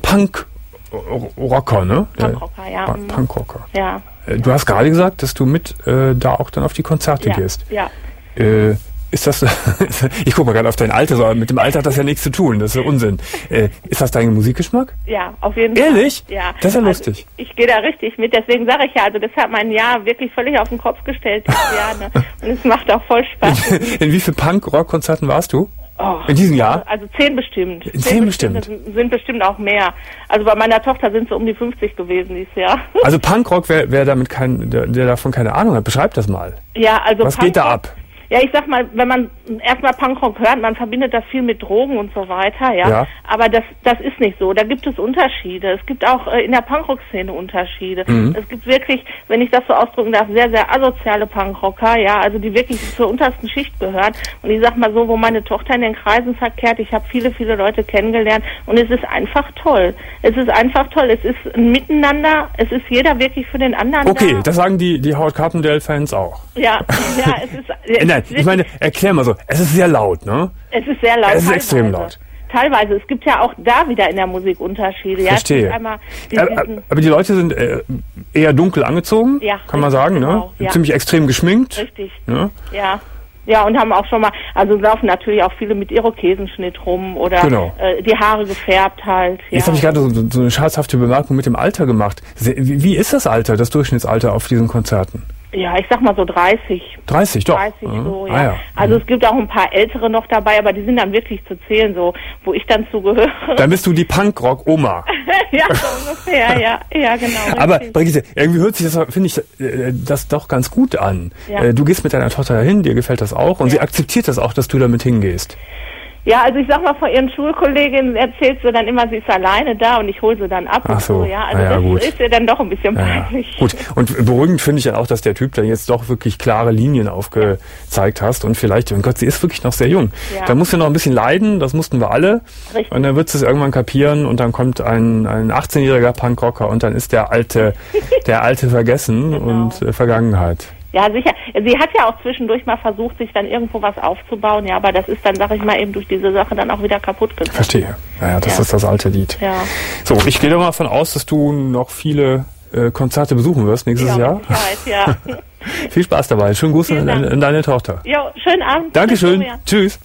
Punk-Rocker, ne? Punk-Rocker, ja. Pa- Punk-Rocker. Ja. Du hast gerade gesagt, dass du mit äh, da auch dann auf die Konzerte ja, gehst. Ja. Äh, ist das, ich gucke mal gerade auf dein Alter, aber mit dem Alter hat das ja nichts zu tun, das ist ja Unsinn. Äh, ist das dein Musikgeschmack? Ja, auf jeden Fall. Ehrlich? Ja. Das ist ja also lustig. Ich, ich gehe da richtig mit, deswegen sage ich ja, also das hat mein Jahr wirklich völlig auf den Kopf gestellt, das Jahr, ne? Und es macht auch voll Spaß. In, in wie vielen Punk-Rock-Konzerten warst du? Oh, in diesem Jahr? Also zehn bestimmt. In zehn bestimmt? Sind, sind bestimmt auch mehr. Also bei meiner Tochter sind es um die fünfzig gewesen dieses Jahr. Also Punkrock, wer, wer damit kein, der, der davon keine Ahnung hat, beschreibt das mal. Ja, also Was Punkrock, geht da ab? Ja, ich sag mal, wenn man erstmal Punkrock hört, man verbindet das viel mit Drogen und so weiter, ja. ja. Aber das das ist nicht so. Da gibt es Unterschiede. Es gibt auch äh, in der Punkrock-Szene Unterschiede. Mhm. Es gibt wirklich, wenn ich das so ausdrücken darf, sehr, sehr asoziale Punkrocker, ja, also die wirklich zur untersten Schicht gehören. Und ich sag mal so, wo meine Tochter in den Kreisen verkehrt, ich habe viele, viele Leute kennengelernt und es ist einfach toll. Es ist einfach toll. Es ist ein Miteinander. Es ist jeder wirklich für den anderen Okay, da. das sagen die, die Howard Carpendale-Fans auch. Ja, ja, es ist... Es Nein, ich meine, erklär mal so, es ist sehr laut, ne? Es ist sehr laut. Es ist teilweise. extrem laut. Teilweise. Es gibt ja auch da wieder in der Musik Unterschiede. Ja, Verstehe. Einmal aber, aber die Leute sind äh, eher dunkel angezogen, ja, kann man sagen, genau, ne? Ja. Ziemlich extrem geschminkt. Richtig, ne? ja. Ja, und haben auch schon mal, also laufen natürlich auch viele mit Irokesenschnitt rum oder genau. äh, die Haare gefärbt halt. Ja. Jetzt habe ich gerade so, so eine scherzhafte Bemerkung mit dem Alter gemacht. Wie, wie ist das Alter, das Durchschnittsalter auf diesen Konzerten? Ja, ich sag mal so dreißig. dreißig, doch. dreißig so, ja. Ah, ja. Also es gibt auch ein paar Ältere noch dabei, aber die sind dann wirklich zu zählen, so, wo ich dann zugehöre. Dann bist du die Punkrock-Oma. Ja, so ungefähr, ja, ja, genau. Richtig. Aber Brigitte, irgendwie hört sich das, finde ich, das doch ganz gut an. Ja. Du gehst mit deiner Tochter hin, dir gefällt das auch und ja. sie akzeptiert das auch, dass du damit hingehst. Ja, also ich sag mal, von ihren Schulkolleginnen erzählt sie dann immer, sie ist alleine da und ich hole sie dann ab. Ach und so, so, ja. Also ja, das gut. ist ihr dann doch ein bisschen peinlich. Ja, gut, und beruhigend finde ich ja auch, dass der Typ dann jetzt doch wirklich klare Linien aufgezeigt hast und vielleicht, oh Gott, sie ist wirklich noch sehr jung. Ja. Da muss sie noch ein bisschen leiden, das mussten wir alle. Richtig. Und dann wird sie es irgendwann kapieren und dann kommt ein, ein achtzehnjähriger Punkrocker und dann ist der alte, der alte vergessen genau. und äh, Vergangenheit. Ja, sicher. Sie hat ja auch zwischendurch mal versucht, sich dann irgendwo was aufzubauen, ja, aber das ist dann, sag ich mal, eben durch diese Sache dann auch wieder kaputt gegangen. Verstehe. Naja, das ja. ist das alte Lied. Ja. So, ich gehe doch mal davon aus, dass du noch viele äh, Konzerte besuchen wirst nächstes ja, Jahr. Weiß, ja. Viel Spaß dabei. Schönen Gruß an, an deine Tochter. Jo, schönen Abend. Dankeschön. Tschüss.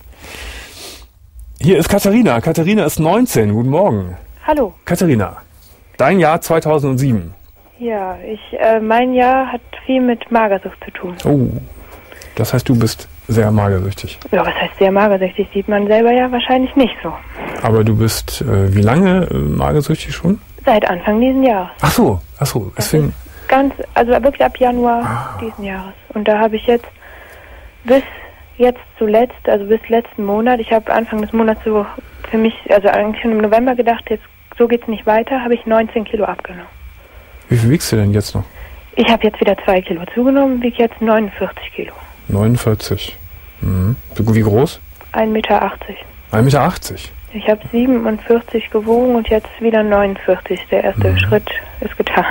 Hier ist Katharina. Katharina ist neunzehn. Guten Morgen. Hallo. Katharina, dein Jahr zweitausendsieben. Ja, ich, äh, mein Jahr hat viel mit Magersucht zu tun. Oh, das heißt, du bist sehr magersüchtig. Ja, was heißt sehr magersüchtig? Sieht man selber ja wahrscheinlich nicht so. Aber du bist, äh, wie lange äh, magersüchtig schon? Seit Anfang diesen Jahres. Ach so, ach so. Deswegen ganz, also wirklich ab Januar ah. diesen Jahres. Und da habe ich jetzt bis jetzt zuletzt, also bis letzten Monat, ich habe Anfang des Monats so für mich, also eigentlich schon im November gedacht, jetzt so geht's nicht weiter, habe ich neunzehn Kilo abgenommen. Wie viel wiegst du denn jetzt noch? Ich habe jetzt wieder zwei Kilo zugenommen, wiege jetzt neunundvierzig Kilo. neunundvierzig. Mhm. Wie groß? ein Meter achtzig. ein Meter achtzig? Ich habe siebenundvierzig gewogen und jetzt wieder neunundvierzig. Der erste mhm. Schritt ist getan.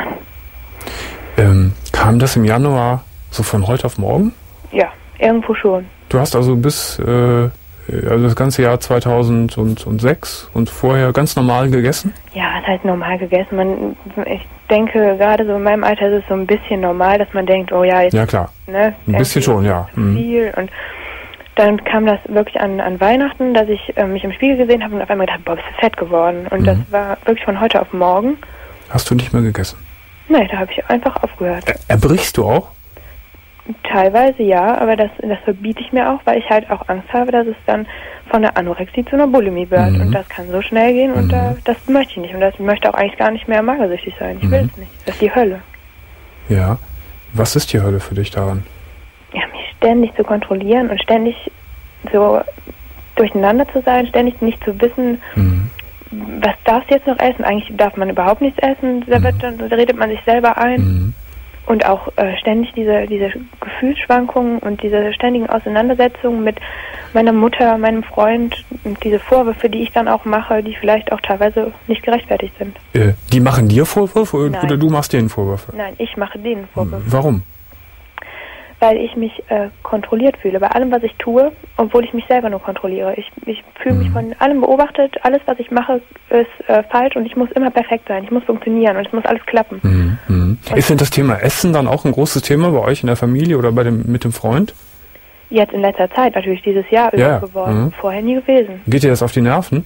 Ähm, kam das im Januar so von heute auf morgen? Ja, irgendwo schon. Du hast also bis äh, also das ganze Jahr zweitausendsechs und vorher ganz normal gegessen? Ja, es ist halt normal gegessen. Man, ich denke, gerade so in meinem Alter ist es so ein bisschen normal, dass man denkt, oh ja, jetzt... Ja, klar. Ne, ein bisschen schon, ja. Viel. Und dann kam das wirklich an, an Weihnachten, dass ich äh, mich im Spiegel gesehen habe und auf einmal gedacht, boah, bist du fett geworden. Und mhm. das war wirklich von heute auf morgen. Hast du nicht mehr gegessen? Nein, da habe ich einfach aufgehört. Er, erbrichst du auch? Teilweise ja, aber das, das verbiete ich mir auch, weil ich halt auch Angst habe, dass es dann von der Anorexie zu einer Bulimie wird. Mhm. Und das kann so schnell gehen und mhm. da, das möchte ich nicht. Und das ich möchte auch eigentlich gar nicht mehr magersüchtig sein. Ich mhm. will es nicht. Das ist die Hölle. Ja. Was ist die Hölle für dich daran? Ja, mich ständig zu kontrollieren und ständig so durcheinander zu sein, ständig nicht zu wissen, mhm. was darfst du jetzt noch essen? Eigentlich darf man überhaupt nichts essen. Da, wird, dann, da redet man sich selber ein. Mhm. Und auch äh, ständig diese, diese Gefühlsschwankungen und diese ständigen Auseinandersetzungen mit meiner Mutter, meinem Freund und diese Vorwürfe, die ich dann auch mache, die vielleicht auch teilweise nicht gerechtfertigt sind. Äh, die machen dir Vorwürfe oder, oder du machst denen Vorwürfe? Nein, ich mache denen Vorwürfe. Warum? Weil ich mich äh, kontrolliert fühle bei allem, was ich tue, obwohl ich mich selber nur kontrolliere. Ich, ich fühle mhm. mich von allem beobachtet, alles, was ich mache, ist äh, falsch und ich muss immer perfekt sein, ich muss funktionieren und es muss alles klappen. Mhm. Mhm. Ist denn das Thema Essen dann auch ein großes Thema bei euch in der Familie oder bei dem, mit dem Freund? Jetzt in letzter Zeit, natürlich dieses Jahr ja. geworden, mhm. vorher nie gewesen. Geht dir das auf die Nerven?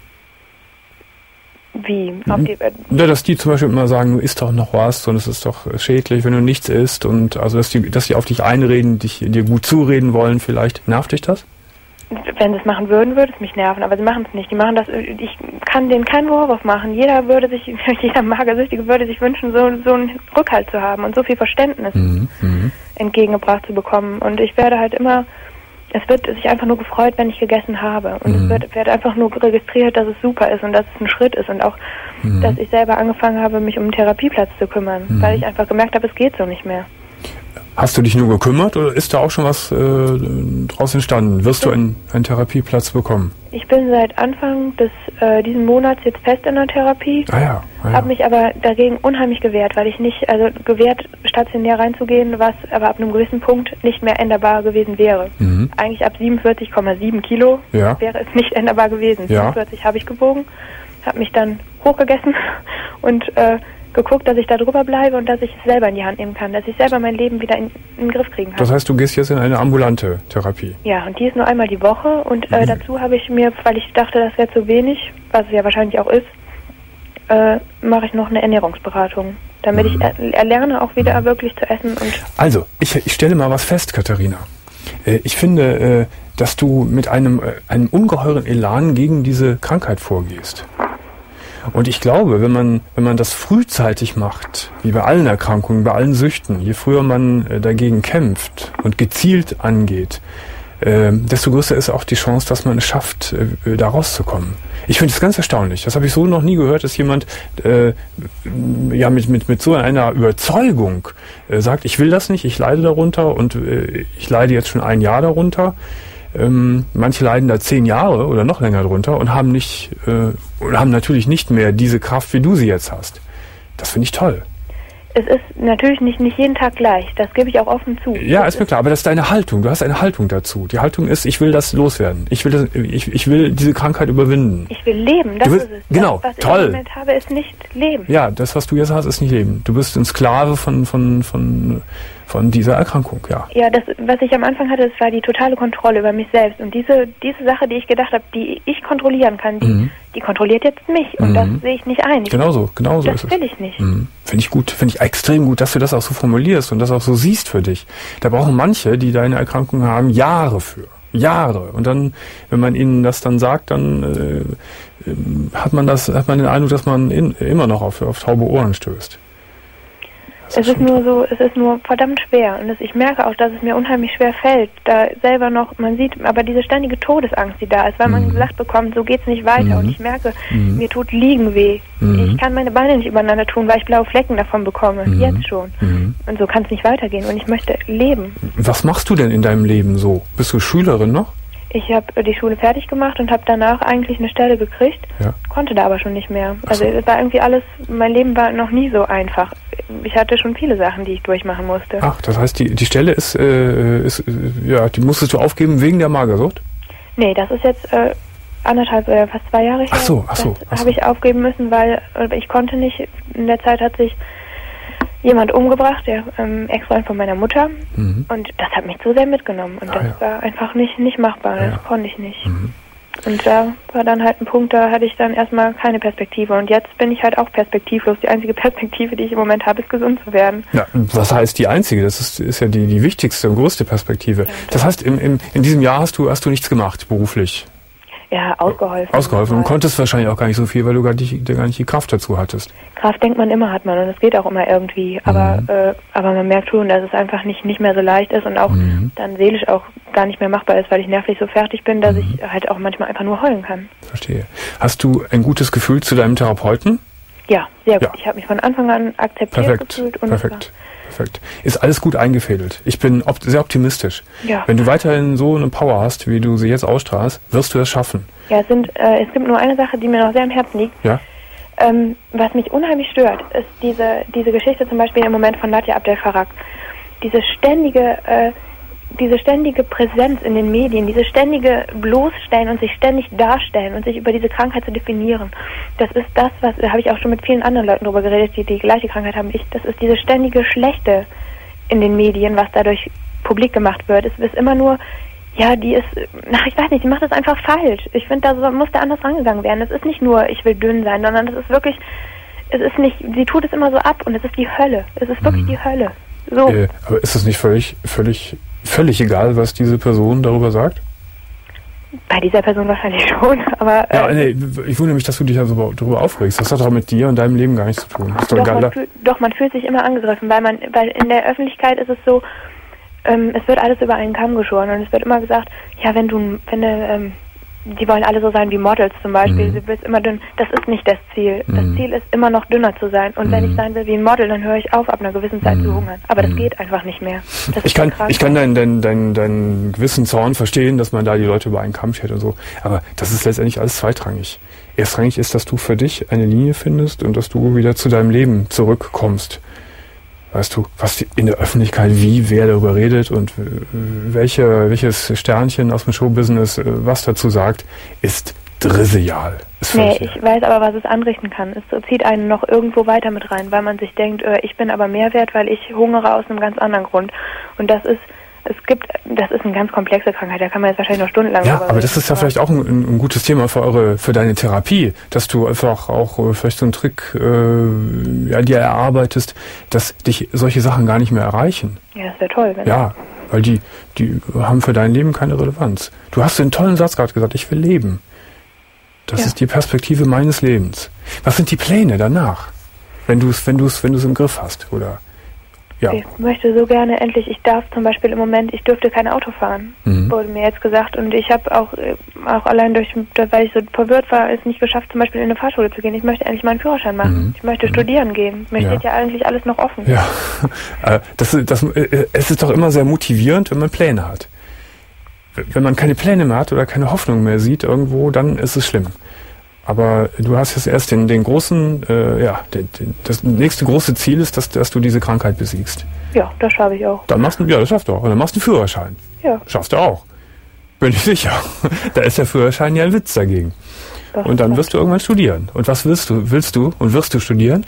Wie? Auf die, äh ja, dass die zum Beispiel immer sagen, du isst doch noch was und es ist doch schädlich, wenn du nichts isst und also dass die, dass die auf dich einreden, dich, dir gut zureden wollen vielleicht. Nervt dich das? Wenn sie es machen würden, würde es mich nerven, aber sie machen es nicht. Die machen das, ich kann denen keinen Vorwurf machen. Jeder würde sich, jeder Magersüchtige würde sich wünschen, so, so einen Rückhalt zu haben und so viel Verständnis mhm, entgegengebracht zu bekommen. Und ich werde halt immer, es wird sich einfach nur gefreut, wenn ich gegessen habe. Und mhm. es wird, wird einfach nur registriert, dass es super ist und dass es ein Schritt ist. Und auch, mhm. dass ich selber angefangen habe, mich um einen Therapieplatz zu kümmern, mhm. weil ich einfach gemerkt habe, es geht so nicht mehr. Hast du dich nur gekümmert oder ist da auch schon was äh, draus entstanden? Wirst du einen, einen Therapieplatz bekommen? Ich bin seit Anfang des äh, diesen Monats jetzt fest in der Therapie. Ah ja, ah ja. Habe mich aber dagegen unheimlich gewehrt, weil ich nicht, also gewehrt, stationär reinzugehen, was aber ab einem gewissen Punkt nicht mehr änderbar gewesen wäre. Mhm. Eigentlich ab siebenundvierzig Komma sieben Kilo ja. wäre es nicht änderbar gewesen. Ja. siebenundvierzig habe ich gewogen, habe mich dann hochgegessen und äh, geguckt, dass ich da drüber bleibe und dass ich es selber in die Hand nehmen kann, dass ich selber mein Leben wieder in, in den Griff kriegen kann. Das heißt, du gehst jetzt in eine ambulante Therapie? Ja, und die ist nur einmal die Woche und äh, mhm. dazu habe ich mir, weil ich dachte, das wäre zu wenig, was es ja wahrscheinlich auch ist, äh, mache ich noch eine Ernährungsberatung, damit mhm. ich er, erlerne auch wieder mhm. wirklich zu essen. Und also, ich, ich stelle mal was fest, Katharina. Äh, ich finde, äh, dass du mit einem, äh, einem ungeheuren Elan gegen diese Krankheit vorgehst. Und ich glaube, wenn man, wenn man das frühzeitig macht, wie bei allen Erkrankungen, bei allen Süchten, je früher man äh, dagegen kämpft und gezielt angeht, äh, desto größer ist auch die Chance, dass man es schafft, äh, da rauszukommen. Ich finde es ganz erstaunlich. Das habe ich so noch nie gehört, dass jemand äh, ja mit, mit, mit so einer Überzeugung äh, sagt, ich will das nicht, ich leide darunter und äh, ich leide jetzt schon ein Jahr darunter. Ähm, manche leiden da zehn Jahre oder noch länger drunter und haben nicht äh, und haben natürlich nicht mehr diese Kraft, wie du sie jetzt hast. Das finde ich toll. Es ist natürlich nicht, nicht jeden Tag gleich, das gebe ich auch offen zu. Ja, ist mir klar, aber das ist deine Haltung. Du hast eine Haltung dazu. Die Haltung ist, ich will das loswerden. Ich will, das, ich, ich will diese Krankheit überwinden. Ich will leben, das willst, ist es. Genau, das, was toll. ich im Moment habe, ist nicht Leben. Ja, das, was du jetzt hast, ist nicht Leben. Du bist ein Sklave von, von, von, von dieser Erkrankung, ja. Ja, das, was ich am Anfang hatte, das war die totale Kontrolle über mich selbst. Und diese, diese Sache, die ich gedacht habe, die ich kontrollieren kann, die, mhm. die kontrolliert jetzt mich. Und mhm. das sehe ich nicht ein. Ich, genauso, genauso ist es. Das will ich nicht. Mhm. Finde ich gut, finde ich extrem gut, dass du das auch so formulierst und das auch so siehst für dich. Da brauchen manche, die deine Erkrankung haben, Jahre für. Jahre. Und dann, wenn man ihnen das dann sagt, dann äh, hat man das, hat man den Eindruck, dass man in, immer noch auf, auf taube Ohren stößt. Es ist nur so, es ist nur verdammt schwer und das, ich merke auch, dass es mir unheimlich schwer fällt, da selber noch, man sieht, aber diese ständige Todesangst, die da ist, weil mhm. man gesagt bekommt, so geht's nicht weiter mhm. und ich merke, mhm. mir tut Liegen weh. Mhm. Ich kann meine Beine nicht übereinander tun, weil ich blaue Flecken davon bekomme, mhm. jetzt schon. Mhm. Und so kann es nicht weitergehen und ich möchte leben. Was machst du denn in deinem Leben so? Bist du Schülerin noch? Ich habe die Schule fertig gemacht und habe danach eigentlich eine Stelle gekriegt, ja. konnte da aber schon nicht mehr. Also es war irgendwie alles, mein Leben war noch nie so einfach. Ich hatte schon viele Sachen, die ich durchmachen musste. Ach, das heißt, die, die Stelle ist, äh, ist, äh, ja, die musstest du aufgeben wegen der Magersucht? Nee, das ist jetzt äh, anderthalb, äh, fast zwei Jahre her. Ach so, ach so. Das habe ich aufgeben müssen, weil äh, ich konnte nicht, in der Zeit hat sich jemand umgebracht, der ähm, Ex-Freund von meiner Mutter. Mhm. Und das hat mich so sehr mitgenommen. Und ah, das ja. war einfach nicht, nicht machbar. Ja. Das konnte ich nicht. Mhm. Und da war dann halt ein Punkt, da hatte ich dann erstmal keine Perspektive. Und jetzt bin ich halt auch perspektivlos. Die einzige Perspektive, die ich im Moment habe, ist gesund zu werden. Ja, was heißt die einzige? Das ist, ist ja die, die wichtigste und größte Perspektive. Ja, das heißt, im, im, in diesem Jahr hast du, hast du nichts gemacht, beruflich? Ja, ausgeholfen. Ausgeholfen. Und konntest wahrscheinlich auch gar nicht so viel, weil du gar nicht, gar nicht die Kraft dazu hattest. Kraft denkt man immer, hat man. Und es geht auch immer irgendwie. Aber mhm. äh, aber man merkt schon, dass es einfach nicht, nicht mehr so leicht ist und auch mhm. dann seelisch auch gar nicht mehr machbar ist, weil ich nervlich so fertig bin, dass mhm. ich halt auch manchmal einfach nur heulen kann. Verstehe. Hast du ein gutes Gefühl zu deinem Therapeuten? Ja, sehr gut. Ja. Ich habe mich von Anfang an akzeptiert Perfekt. gefühlt. Und Perfekt. Perfekt. Ist alles gut eingefädelt. Ich bin opt- sehr optimistisch. Ja. Wenn du weiterhin so eine Power hast, wie du sie jetzt ausstrahlst, wirst du es schaffen. Ja, es, sind, äh, es gibt nur eine Sache, die mir noch sehr am Herzen liegt. Ja. Ähm, was mich unheimlich stört, ist diese, diese Geschichte zum Beispiel im Moment von Nadia Abdel Farag. Diese ständige, äh, diese ständige Präsenz in den Medien, diese ständige Bloßstellen und sich ständig darstellen und sich über diese Krankheit zu definieren. Das ist das, was, da habe ich auch schon mit vielen anderen Leuten drüber geredet, die die gleiche Krankheit haben wie ich. Das ist diese ständige Schlechte in den Medien, was dadurch publik gemacht wird. Es ist immer nur, ja, die ist, ach, ich weiß nicht, die macht das einfach falsch. Ich finde, da muss da anders rangegangen werden. Es ist nicht nur, ich will dünn sein, sondern es ist wirklich, es ist nicht, sie tut es immer so ab und es ist die Hölle. Es ist wirklich mhm. die Hölle. So. Äh, aber ist es nicht völlig, völlig, völlig egal, was diese Person darüber sagt? Bei dieser Person wahrscheinlich schon, aber... Ja, äh, nee, ich wundere mich, dass du dich also darüber aufregst. Das hat doch mit dir und deinem Leben gar nichts zu tun. Ist doch, doch, egal. Man fühl, doch, man fühlt sich immer angegriffen, weil man, weil in der Öffentlichkeit ist es so, ähm, es wird alles über einen Kamm geschoren und es wird immer gesagt, ja, wenn du, wenn du, ähm, die wollen alle so sein wie Models zum Beispiel, mhm. du bist immer dünn. Das ist nicht das Ziel. Mhm. Das Ziel ist immer noch dünner zu sein. Und mhm. wenn ich sein will wie ein Model, dann höre ich auf, ab einer gewissen Zeit mhm. zu hungern. Aber das mhm. geht einfach nicht mehr. Das ich, kann, ich kann deinen dein, dein, dein gewissen Zorn verstehen, dass man da die Leute über einen Kamm schert und so. Aber das ist letztendlich alles zweitrangig. Erstrangig ist, dass du für dich eine Linie findest und dass du wieder zu deinem Leben zurückkommst. Weißt du, was in der Öffentlichkeit, wie, wer darüber redet und welche, welches Sternchen aus dem Showbusiness was dazu sagt, ist trivial. Ist nee, ich weiß aber, was es anrichten kann. Es zieht einen noch irgendwo weiter mit rein, weil man sich denkt, äh, ich bin aber mehr wert, weil ich hungere aus einem ganz anderen Grund. Und das ist, es gibt, das ist eine ganz komplexe Krankheit, da kann man jetzt wahrscheinlich noch stundenlang Ja, aber das ist ja vielleicht auch ein, ein gutes Thema für eure, für deine Therapie, dass du einfach auch vielleicht so einen Trick äh, ja, dir erarbeitest, dass dich solche Sachen gar nicht mehr erreichen. Ja, das wäre toll. Wenn ja, weil die, die haben für dein Leben keine Relevanz. Du hast den tollen Satz gerade gesagt, ich will leben. Das ja. ist die Perspektive meines Lebens. Was sind die Pläne danach, wenn du es, wenn du es, wenn du es im Griff hast, oder? Ja. Ich möchte so gerne endlich, ich darf zum Beispiel im Moment, ich dürfte kein Auto fahren, mhm. wurde mir jetzt gesagt. Und ich habe auch, auch allein durch, weil ich so verwirrt war, es nicht geschafft, zum Beispiel in eine Fahrschule zu gehen. Ich möchte endlich meinen Führerschein machen. Mhm. Ich möchte mhm. studieren gehen. Mir ja. steht ja eigentlich alles noch offen. Ja, das, das, es ist doch immer sehr motivierend, wenn man Pläne hat. Wenn man keine Pläne mehr hat oder keine Hoffnung mehr sieht irgendwo, dann ist es schlimm. Aber du hast jetzt erst den, den großen, äh, ja, den, den, das nächste große Ziel ist, dass, dass du diese Krankheit besiegst. Ja, das schaffe ich auch. Dann machst du, ja, das schaffst du auch. Und dann machst du einen Führerschein. Ja. Schaffst du auch. Bin ich sicher. Da ist der Führerschein ja ein Witz dagegen. Das und dann wirst du irgendwann studieren. Und was willst du? Willst du und wirst du studieren?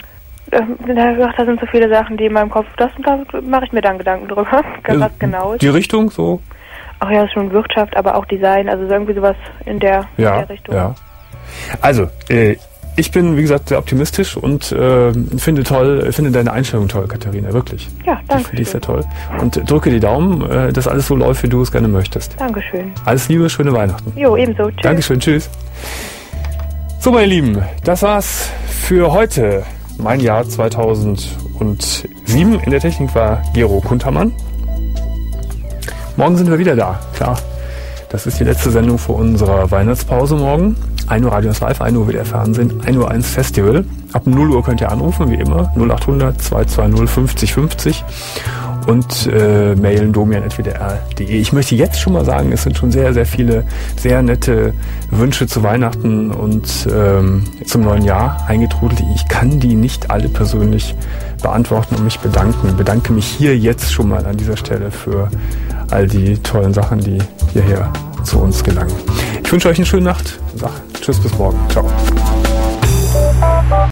Da sind so viele Sachen, die in meinem Kopf, das, da mache ich mir dann Gedanken drüber. Was genau ist. Die Richtung so? Ach ja, schon Wirtschaft, aber auch Design, also irgendwie sowas in der, ja, in der Richtung. Ja. Also, äh, ich bin, wie gesagt, sehr optimistisch und äh, finde toll, finde deine Einstellung toll, Katharina, wirklich. Ja, danke. Die ist sehr toll. Und äh, drücke die Daumen, äh, dass alles so läuft, wie du es gerne möchtest. Dankeschön. Alles Liebe, schöne Weihnachten. Jo, ebenso. Tschüss. Dankeschön, tschüss. So, meine Lieben, das war's für heute. Mein Jahr zweitausendsieben. In der Technik war Gero Kuntermann. Morgen sind wir wieder da, klar. Das ist die letzte Sendung vor unserer Weihnachtspause morgen. ein Uhr Radio Live, ein Uhr W D R Fernsehen, ein Uhr eins Festival. Ab null Uhr könnt ihr anrufen, wie immer, null acht hundert zwei zwei null fünfzig fünfzig und äh, mailen domian at w d r punkt d e. Ich möchte jetzt schon mal sagen, es sind schon sehr, sehr viele sehr nette Wünsche zu Weihnachten und ähm, zum neuen Jahr eingetrudelt. Ich kann die nicht alle persönlich beantworten und mich bedanken. Ich bedanke mich hier jetzt schon mal an dieser Stelle für all die tollen Sachen, die hierher zu uns gelangen. Ich wünsche euch eine schöne Nacht. Sag tschüss, bis morgen. Ciao.